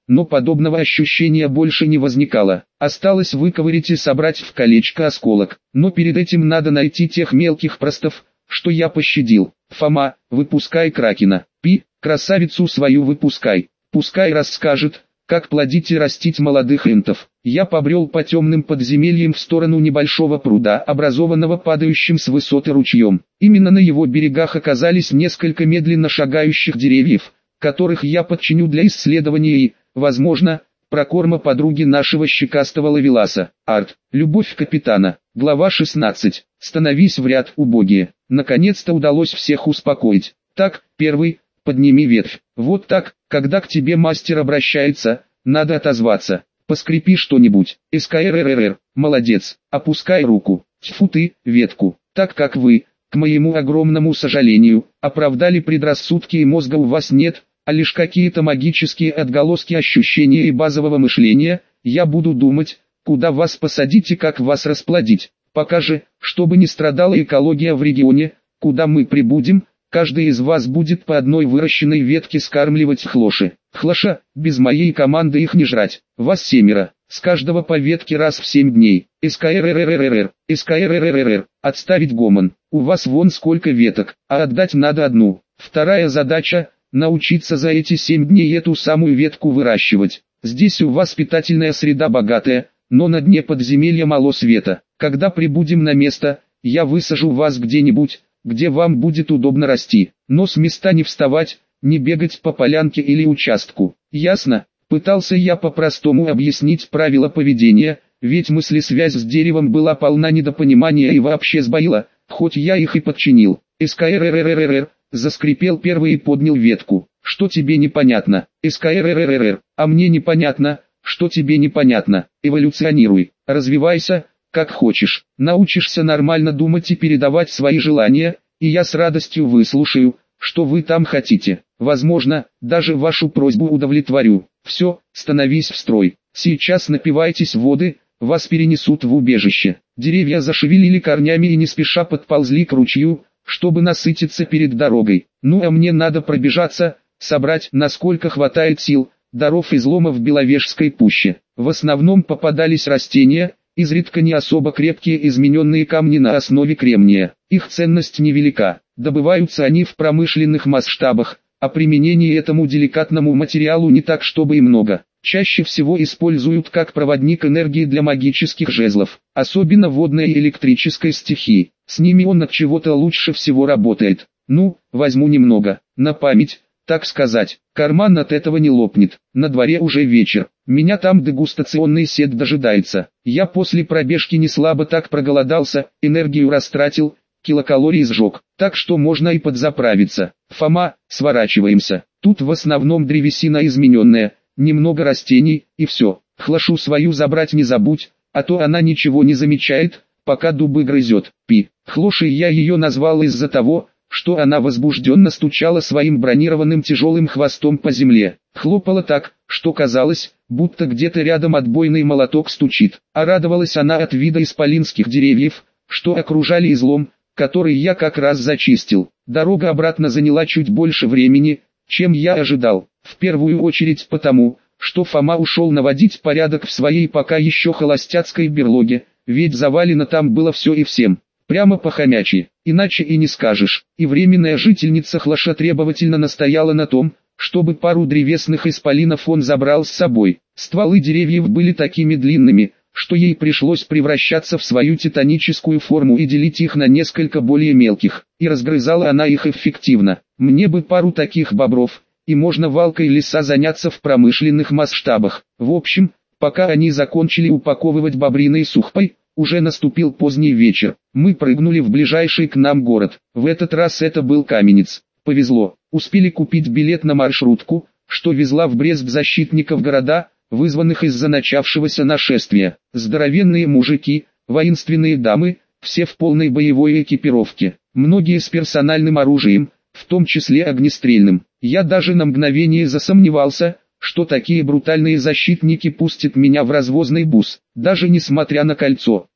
но подобного ощущения больше не возникало. Осталось выковырять и собрать в колечко осколок, но перед этим надо найти тех мелких простов, что я пощадил. Фома, выпускай Кракена. Пи, красавицу свою выпускай. Пускай расскажет, как плодить и растить молодых энтов. Я побрел по темным подземельям в сторону небольшого пруда, образованного падающим с высоты ручьем. Именно на его берегах оказались несколько медленно шагающих деревьев, которых я подчиню для исследования и, возможно, прокорма подруги нашего щекастого ловеласа. Арт. Любовь капитана. Глава 16. Становись в ряд, убогие. Наконец-то удалось всех успокоить. Так, первый, подними ветвь. Вот так, когда к тебе мастер обращается, надо отозваться. Поскрепи что-нибудь. СКРРР. Молодец. Опускай руку. Тьфу ты, ветку. Так как вы, к моему огромному сожалению, оправдали предрассудки и мозга у вас нет, а лишь какие-то магические отголоски ощущения и базового мышления, я буду думать, куда вас посадить и как вас расплодить. Пока же, чтобы не страдала экология в регионе, куда мы прибудем, каждый из вас будет по одной выращенной ветке скармливать хлоши. Хлоша, без моей команды их не жрать. Вас 7, с каждого по ветке раз в 7 дней. СКРРРРР, СКРРРРР, отставить гомон. У вас вон сколько веток, а отдать надо одну. Вторая задача – научиться за эти 7 дней эту самую ветку выращивать. Здесь у вас питательная среда богатая, но на дне подземелья мало света. Когда прибудем на место, я высажу вас где-нибудь, где вам будет удобно расти, но с места не вставать, не бегать по полянке или участку. Ясно? Пытался я по-простому объяснить правила поведения, ведь мыслесвязь с деревом была полна недопонимания и вообще сбоила, хоть я их и подчинил. СКРРРРР, заскрипел первый и поднял ветку. Что тебе непонятно? СКРРРР, а мне непонятно, что тебе непонятно. Эволюционируй, развивайся, как хочешь. Научишься нормально думать и передавать свои желания, и я с радостью выслушаю, что вы там хотите. Возможно, даже вашу просьбу удовлетворю. Все, становись в строй. Сейчас напивайтесь воды, вас перенесут в убежище. Деревья зашевелили корнями и не спеша подползли к ручью, чтобы насытиться перед дорогой. Ну а мне надо пробежаться, собрать, насколько хватает сил, даров излома в Беловежской пуще. В основном попадались растения, изредка не особо крепкие измененные камни на основе кремния. Их ценность невелика, добываются они в промышленных масштабах, а применение этому деликатному материалу не так чтобы и много. Чаще всего используют как проводник энергии для магических жезлов, особенно водной и электрической стихии. С ними он от чего-то лучше всего работает. Ну, возьму немного, на память, так сказать. Карман от этого не лопнет. На дворе уже вечер. Меня там дегустационный сет дожидается. Я после пробежки не слабо так проголодался, энергию растратил, килокалорий сжег. Так что можно и подзаправиться. Фома, сворачиваемся. Тут в основном древесина измененная, немного растений, и все. Хлошу свою забрать не забудь, а то она ничего не замечает, пока дубы грызет. Пи. Хлошей я ее назвал из-за того, что она возбужденно стучала своим бронированным тяжелым хвостом по земле. Хлопала так, что казалось, будто где-то рядом отбойный молоток стучит. А радовалась она от вида исполинских деревьев, что окружали излом, который я как раз зачистил. Дорога обратно заняла чуть больше времени, чем я ожидал. В первую очередь потому, что Фома ушел наводить порядок в своей пока еще холостяцкой берлоге, ведь завалено там было все и всем. Прямо по-хомячьи, иначе и не скажешь. И временная жительница Хлоша требовательно настояла на том, чтобы пару древесных исполинов он забрал с собой. Стволы деревьев были такими длинными, что ей пришлось превращаться в свою титаническую форму и делить их на несколько более мелких. И разгрызала она их эффективно. Мне бы пару таких бобров, и можно валкой леса заняться в промышленных масштабах. В общем, пока они закончили упаковывать бобрины и сухпай, уже наступил поздний вечер. Мы прыгнули в ближайший к нам город. В этот раз это был Каменец. Повезло. Успели купить билет на маршрутку, что везла в Брест защитников города, вызванных из-за начавшегося нашествия. Здоровенные мужики, воинственные дамы, все в полной боевой экипировке. Многие с персональным оружием, в том числе огнестрельным. Я даже на мгновение засомневался, что такие брутальные защитники пустят меня в развозный бус, даже несмотря на кольцо.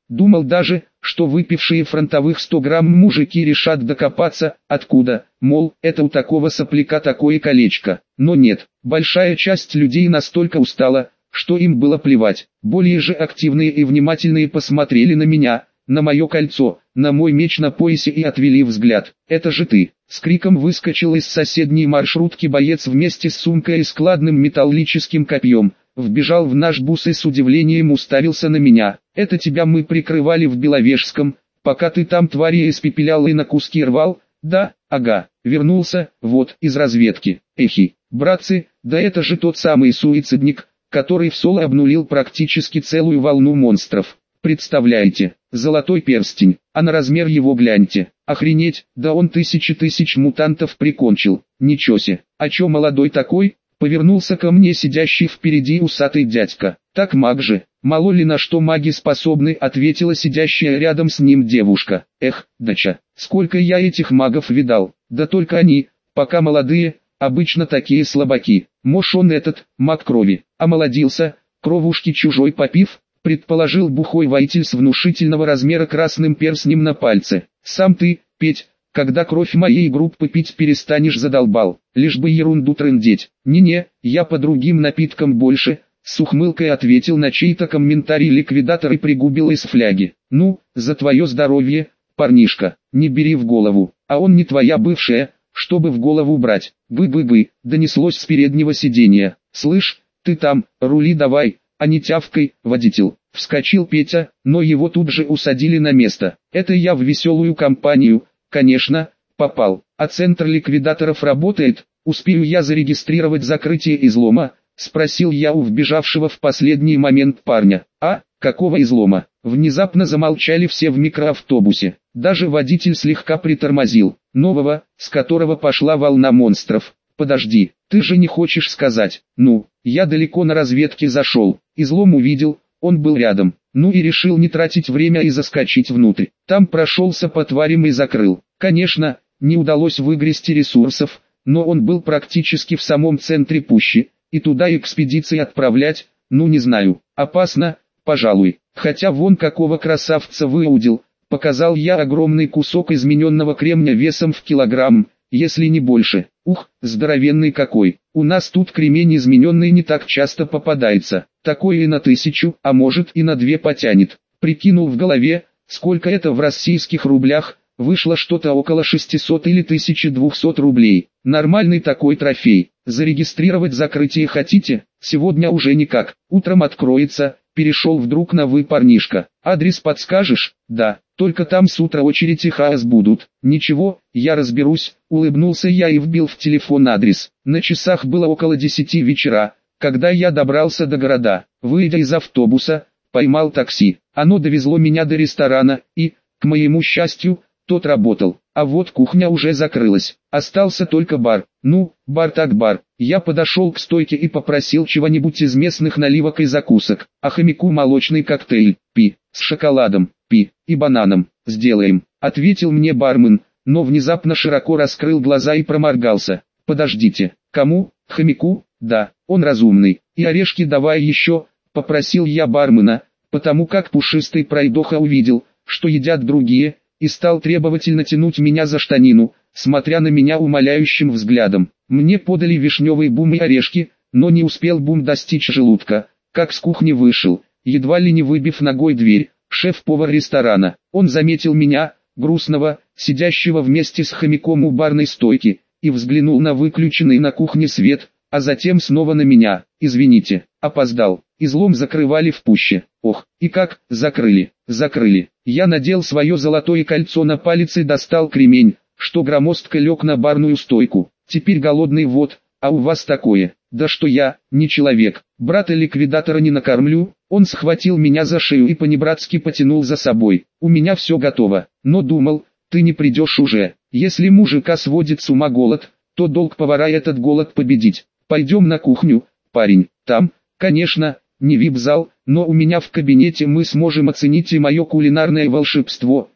Думал даже, что выпившие фронтовых 100 грамм мужики решат докопаться, откуда, мол, это у такого сопляка такое колечко. Но нет, большая часть людей настолько устала, что им было плевать. Более же активные и внимательные посмотрели на меня, на мое кольцо, на мой меч на поясе и отвели взгляд. «Это же ты!» С криком выскочил из соседней маршрутки боец вместе с сумкой и складным металлическим копьем. Вбежал в наш бус и с удивлением уставился на меня. «Это тебя мы прикрывали в Беловежском, пока ты там твари испепелял и на куски рвал?» «Да, ага, вернулся, вот, из разведки». «Эхи, братцы, да это же тот самый суицидник, который в соло обнулил практически целую волну монстров. Представляете, золотой перстень, а на размер его гляньте. Охренеть, да он тысячи мутантов прикончил. Ничего се, а чё молодой такой?» Повернулся ко мне сидящий впереди усатый дядька. «Так маг же, мало ли на что маги способны», ответила сидящая рядом с ним девушка. «Эх, дача, сколько я этих магов видал, да только они, пока молодые, обычно такие слабаки. Мош он этот, маг крови, омолодился, кровушки чужой попив», предположил бухой воитель с внушительного размера красным перстнем на пальце. «Сам ты, Петь, когда кровь моей группы пить перестанешь, задолбал, лишь бы ерунду трындеть». «Не-не, я по другим напиткам больше», с ухмылкой ответил на чей-то комментарий ликвидатор и пригубил из фляги. «Ну, за твое здоровье, парнишка, не бери в голову, а он не твоя бывшая, чтобы в голову брать». «Бы-бы-бы», донеслось с переднего сиденья. «Слышь, ты там, рули давай, а не тявкой, водитель». Вскочил Петя, но его тут же усадили на место. «Это я в веселую компанию, конечно, попал. А центр ликвидаторов работает? Успею я зарегистрировать закрытие излома?» Спросил я у вбежавшего в последний момент парня. «А, какого излома?» Внезапно замолчали все в микроавтобусе. Даже водитель слегка притормозил. «Нового, с которого пошла волна монстров». «Подожди, ты же не хочешь сказать?» «Ну, я далеко на разведке зашел, излом увидел, он был рядом. Ну и решил не тратить время и заскочить внутрь. Там прошелся по тварям и закрыл. Конечно, не удалось выгрести ресурсов, но он был практически в самом центре пущи, и туда экспедиции отправлять, ну не знаю, опасно, пожалуй. Хотя вон какого красавца выудил». Показал я огромный кусок измененного кремня весом в килограмм, если не больше. «Ух, здоровенный какой! У нас тут кремень измененный не так часто попадается. Такой и на 1000, а может и на 2 потянет». Прикинул в голове, сколько это в российских рублях, вышло что-то около 600 или 1200 рублей. Нормальный такой трофей. Зарегистрировать закрытие хотите? Сегодня уже никак. Утром откроется. Перешел вдруг на «вы», парнишка. «Адрес подскажешь?» «Да, только там с утра очередь и хаос будут». «Ничего, я разберусь», улыбнулся я и вбил в телефон адрес. На часах было около 10 вечера, когда я добрался до города. Выйдя из автобуса, поймал такси. Оно довезло меня до ресторана, и, к моему счастью, тот работал. А вот кухня уже закрылась. Остался только бар. Ну, бар так бар. Я подошел к стойке и попросил чего-нибудь из местных наливок и закусок. А хомяку молочный коктейль, пи, с шоколадом, пи, и бананом. «Сделаем», ответил мне бармен, но внезапно широко раскрыл глаза и проморгался. «Подождите, кому? Хомяку?» «Да, он разумный. И орешки давай еще», попросил я бармена, потому как пушистый пройдоха увидел, что едят другие, и стал требовательно тянуть меня за штанину, смотря на меня умоляющим взглядом. Мне подали вишневый бум и орешки, но не успел бум достичь желудка, как с кухни вышел, едва ли не выбив ногой дверь, шеф-повар ресторана. Он заметил меня, грустного, сидящего вместе с хомяком у барной стойки, и взглянул на выключенный на кухне свет, а затем снова на меня. «Извините, опоздал. Излом закрывали в пуще». «Ох, и как, закрыли?» «Закрыли». Я надел свое золотое кольцо на палец и достал кремень, что громоздко лег на барную стойку. «Теперь голодный вот, а у вас такое?» «Да что я, не человек, брата ликвидатора не накормлю». Он схватил меня за шею и понебратски потянул за собой. «У меня все готово, но думал, ты не придешь уже. Если мужика сводит с ума голод, то долг повара этот голод победить. Пойдем на кухню, парень, там, конечно, не вип-зал, но у меня в кабинете мы сможем оценить и мое кулинарное волшебство,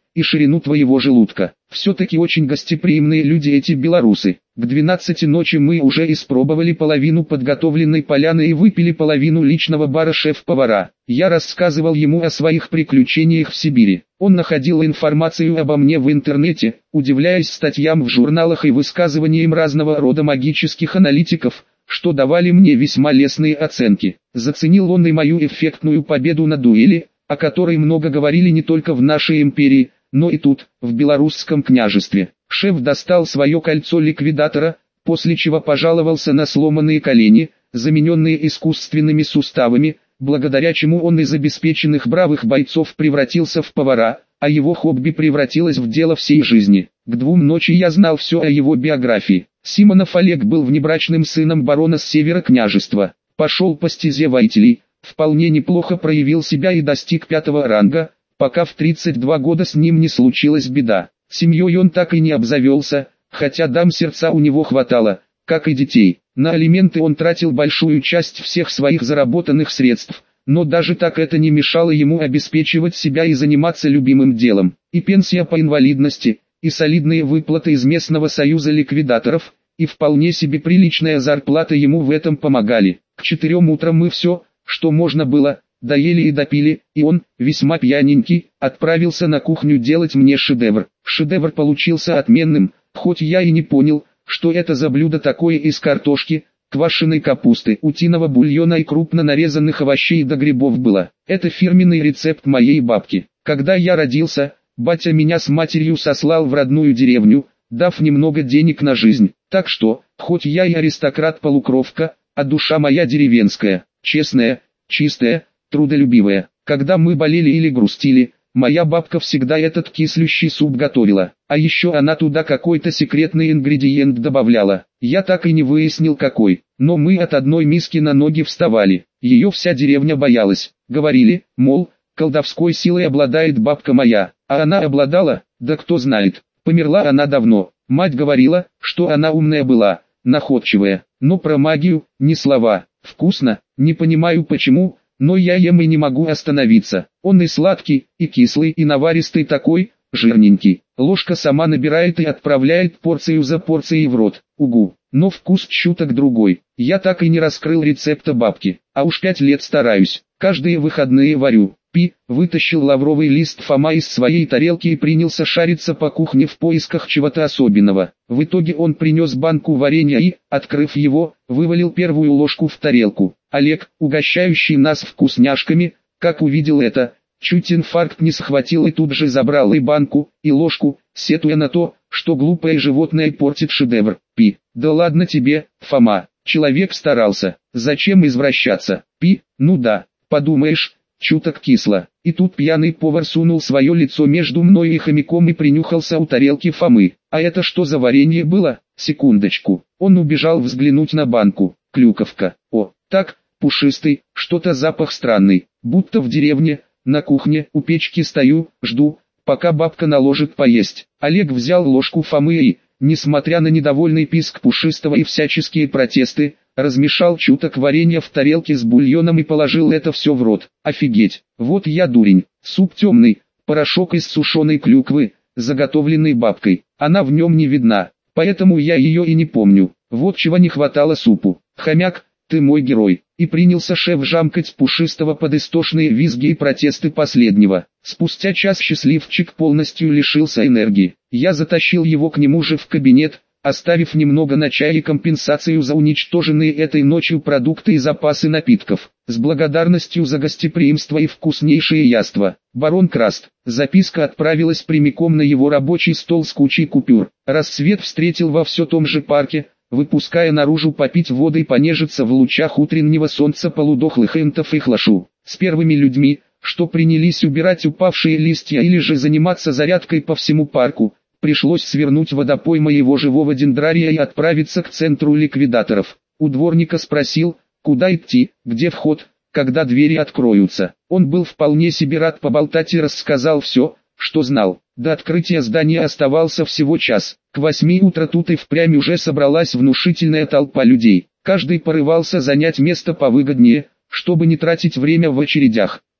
и ширину твоего желудка. Все-таки очень гостеприимные люди эти белорусы. К 12 ночи мы уже испробовали половину подготовленной поляны и выпили половину личного бара шеф-повара. Я рассказывал ему о своих приключениях в Сибири. Он находил информацию обо мне в интернете, удивляясь статьям в журналах и высказываниям разного рода магических аналитиков, что давали мне весьма лестные оценки. Заценил он и мою эффектную победу на дуэли, о которой много говорили не только в нашей империи, но и тут, в Белорусском княжестве. Шеф достал свое кольцо ликвидатора, после чего пожаловался на сломанные колени, замененные искусственными суставами, благодаря чему он из обеспеченных бравых бойцов превратился в повара, а его хобби превратилось в дело всей жизни. К 2 ночи я знал все о его биографии. Симонов Олег был внебрачным сыном барона с севера княжества, пошел по стезе воителей, вполне неплохо проявил себя и достиг 5-го ранга, пока в 32 года с ним не случилась беда. Семьей он так и не обзавелся, хотя дам сердца у него хватало, как и детей. На алименты он тратил большую часть всех своих заработанных средств, но даже так это не мешало ему обеспечивать себя и заниматься любимым делом. И пенсия по инвалидности, и солидные выплаты из местного союза ликвидаторов, и вполне себе приличная зарплата ему в этом помогали. К 4 утра мы все, что можно было, доели и допили, и он, весьма пьяненький, отправился на кухню делать мне шедевр. Шедевр получился отменным, хоть я и не понял, что это за блюдо такое из картошки, квашеной капусты, утиного бульона и крупно нарезанных овощей до грибов было. Это фирменный рецепт моей бабки. Когда я родился, батя меня с матерью сослал в родную деревню, дав немного денег на жизнь. Так что, хоть я и аристократ-полукровка, а душа моя деревенская, честная, чистая, трудолюбивая. Когда мы болели или грустили, моя бабка всегда этот кислющий суп готовила, а еще она туда какой-то секретный ингредиент добавляла. Я так и не выяснил какой, но мы от одной миски на ноги вставали. Ее вся деревня боялась. Говорили, мол, колдовской силой обладает бабка моя, а она обладала, да кто знает. Померла она давно. Мать говорила, что она умная была, находчивая, но про магию ни слова. Вкусно, не понимаю почему, но я ем и не могу остановиться. Он и сладкий, и кислый, и наваристый такой, жирненький. Ложка сама набирает и отправляет порцию за порцией в рот. Угу, но вкус чуток другой. Я так и не раскрыл рецепта бабки, а уж 5 лет стараюсь. Каждые выходные варю. Вытащил лавровый лист Фома из своей тарелки и принялся шариться по кухне в поисках чего-то особенного. В итоге он принес банку варенья и, открыв его, вывалил первую ложку в тарелку. Олег, угощающий нас вкусняшками, как увидел это, чуть инфаркт не схватил и тут же забрал и банку, и ложку, сетуя на то, что глупое животное портит шедевр. Да ладно тебе, Фома, человек старался, зачем извращаться? Ну да, подумаешь, чуток кисло. И тут пьяный повар сунул свое лицо между мной и хомяком и принюхался у тарелки Фомы. А это что за варенье было? Секундочку. Он убежал взглянуть на банку. Клюковка. О, так, пушистый, что-то запах странный. Будто в деревне, на кухне, у печки стою, жду, пока бабка наложит поесть. Олег взял ложку Фомы и, несмотря на недовольный писк пушистого и всяческие протесты, размешал чуток варенья в тарелке с бульоном и положил это все в рот. Офигеть, вот я дурень. Суп темный, порошок из сушеной клюквы, заготовленный бабкой. Она в нем не видна, поэтому я ее и не помню. Вот чего не хватало супу. Хомяк, ты мой герой. И принялся шеф жамкать пушистого под истошные визги и протесты последнего. Спустя час счастливчик полностью лишился энергии. Я затащил его к нему же в кабинет, оставив немного на чай и компенсацию за уничтоженные этой ночью продукты и запасы напитков. С благодарностью за гостеприимство и вкуснейшие яства. Барон Краст. Записка отправилась прямиком на его рабочий стол с кучей купюр. Рассвет встретил во все том же парке, выпуская наружу попить воды и понежиться в лучах утреннего солнца полудохлых энтов и хлашу. С первыми людьми, что принялись убирать упавшие листья или же заниматься зарядкой по всему парку, пришлось свернуть водопой моего живого дендрария и отправиться к центру ликвидаторов. У дворника спросил, куда идти, где вход, когда двери откроются. Он был вполне себе рад поболтать и рассказал все, что знал. До открытия здания оставался всего час. К 8 утра тут и впрямь уже собралась внушительная толпа людей. Каждый порывался занять место повыгоднее, чтобы не тратить время в очередях.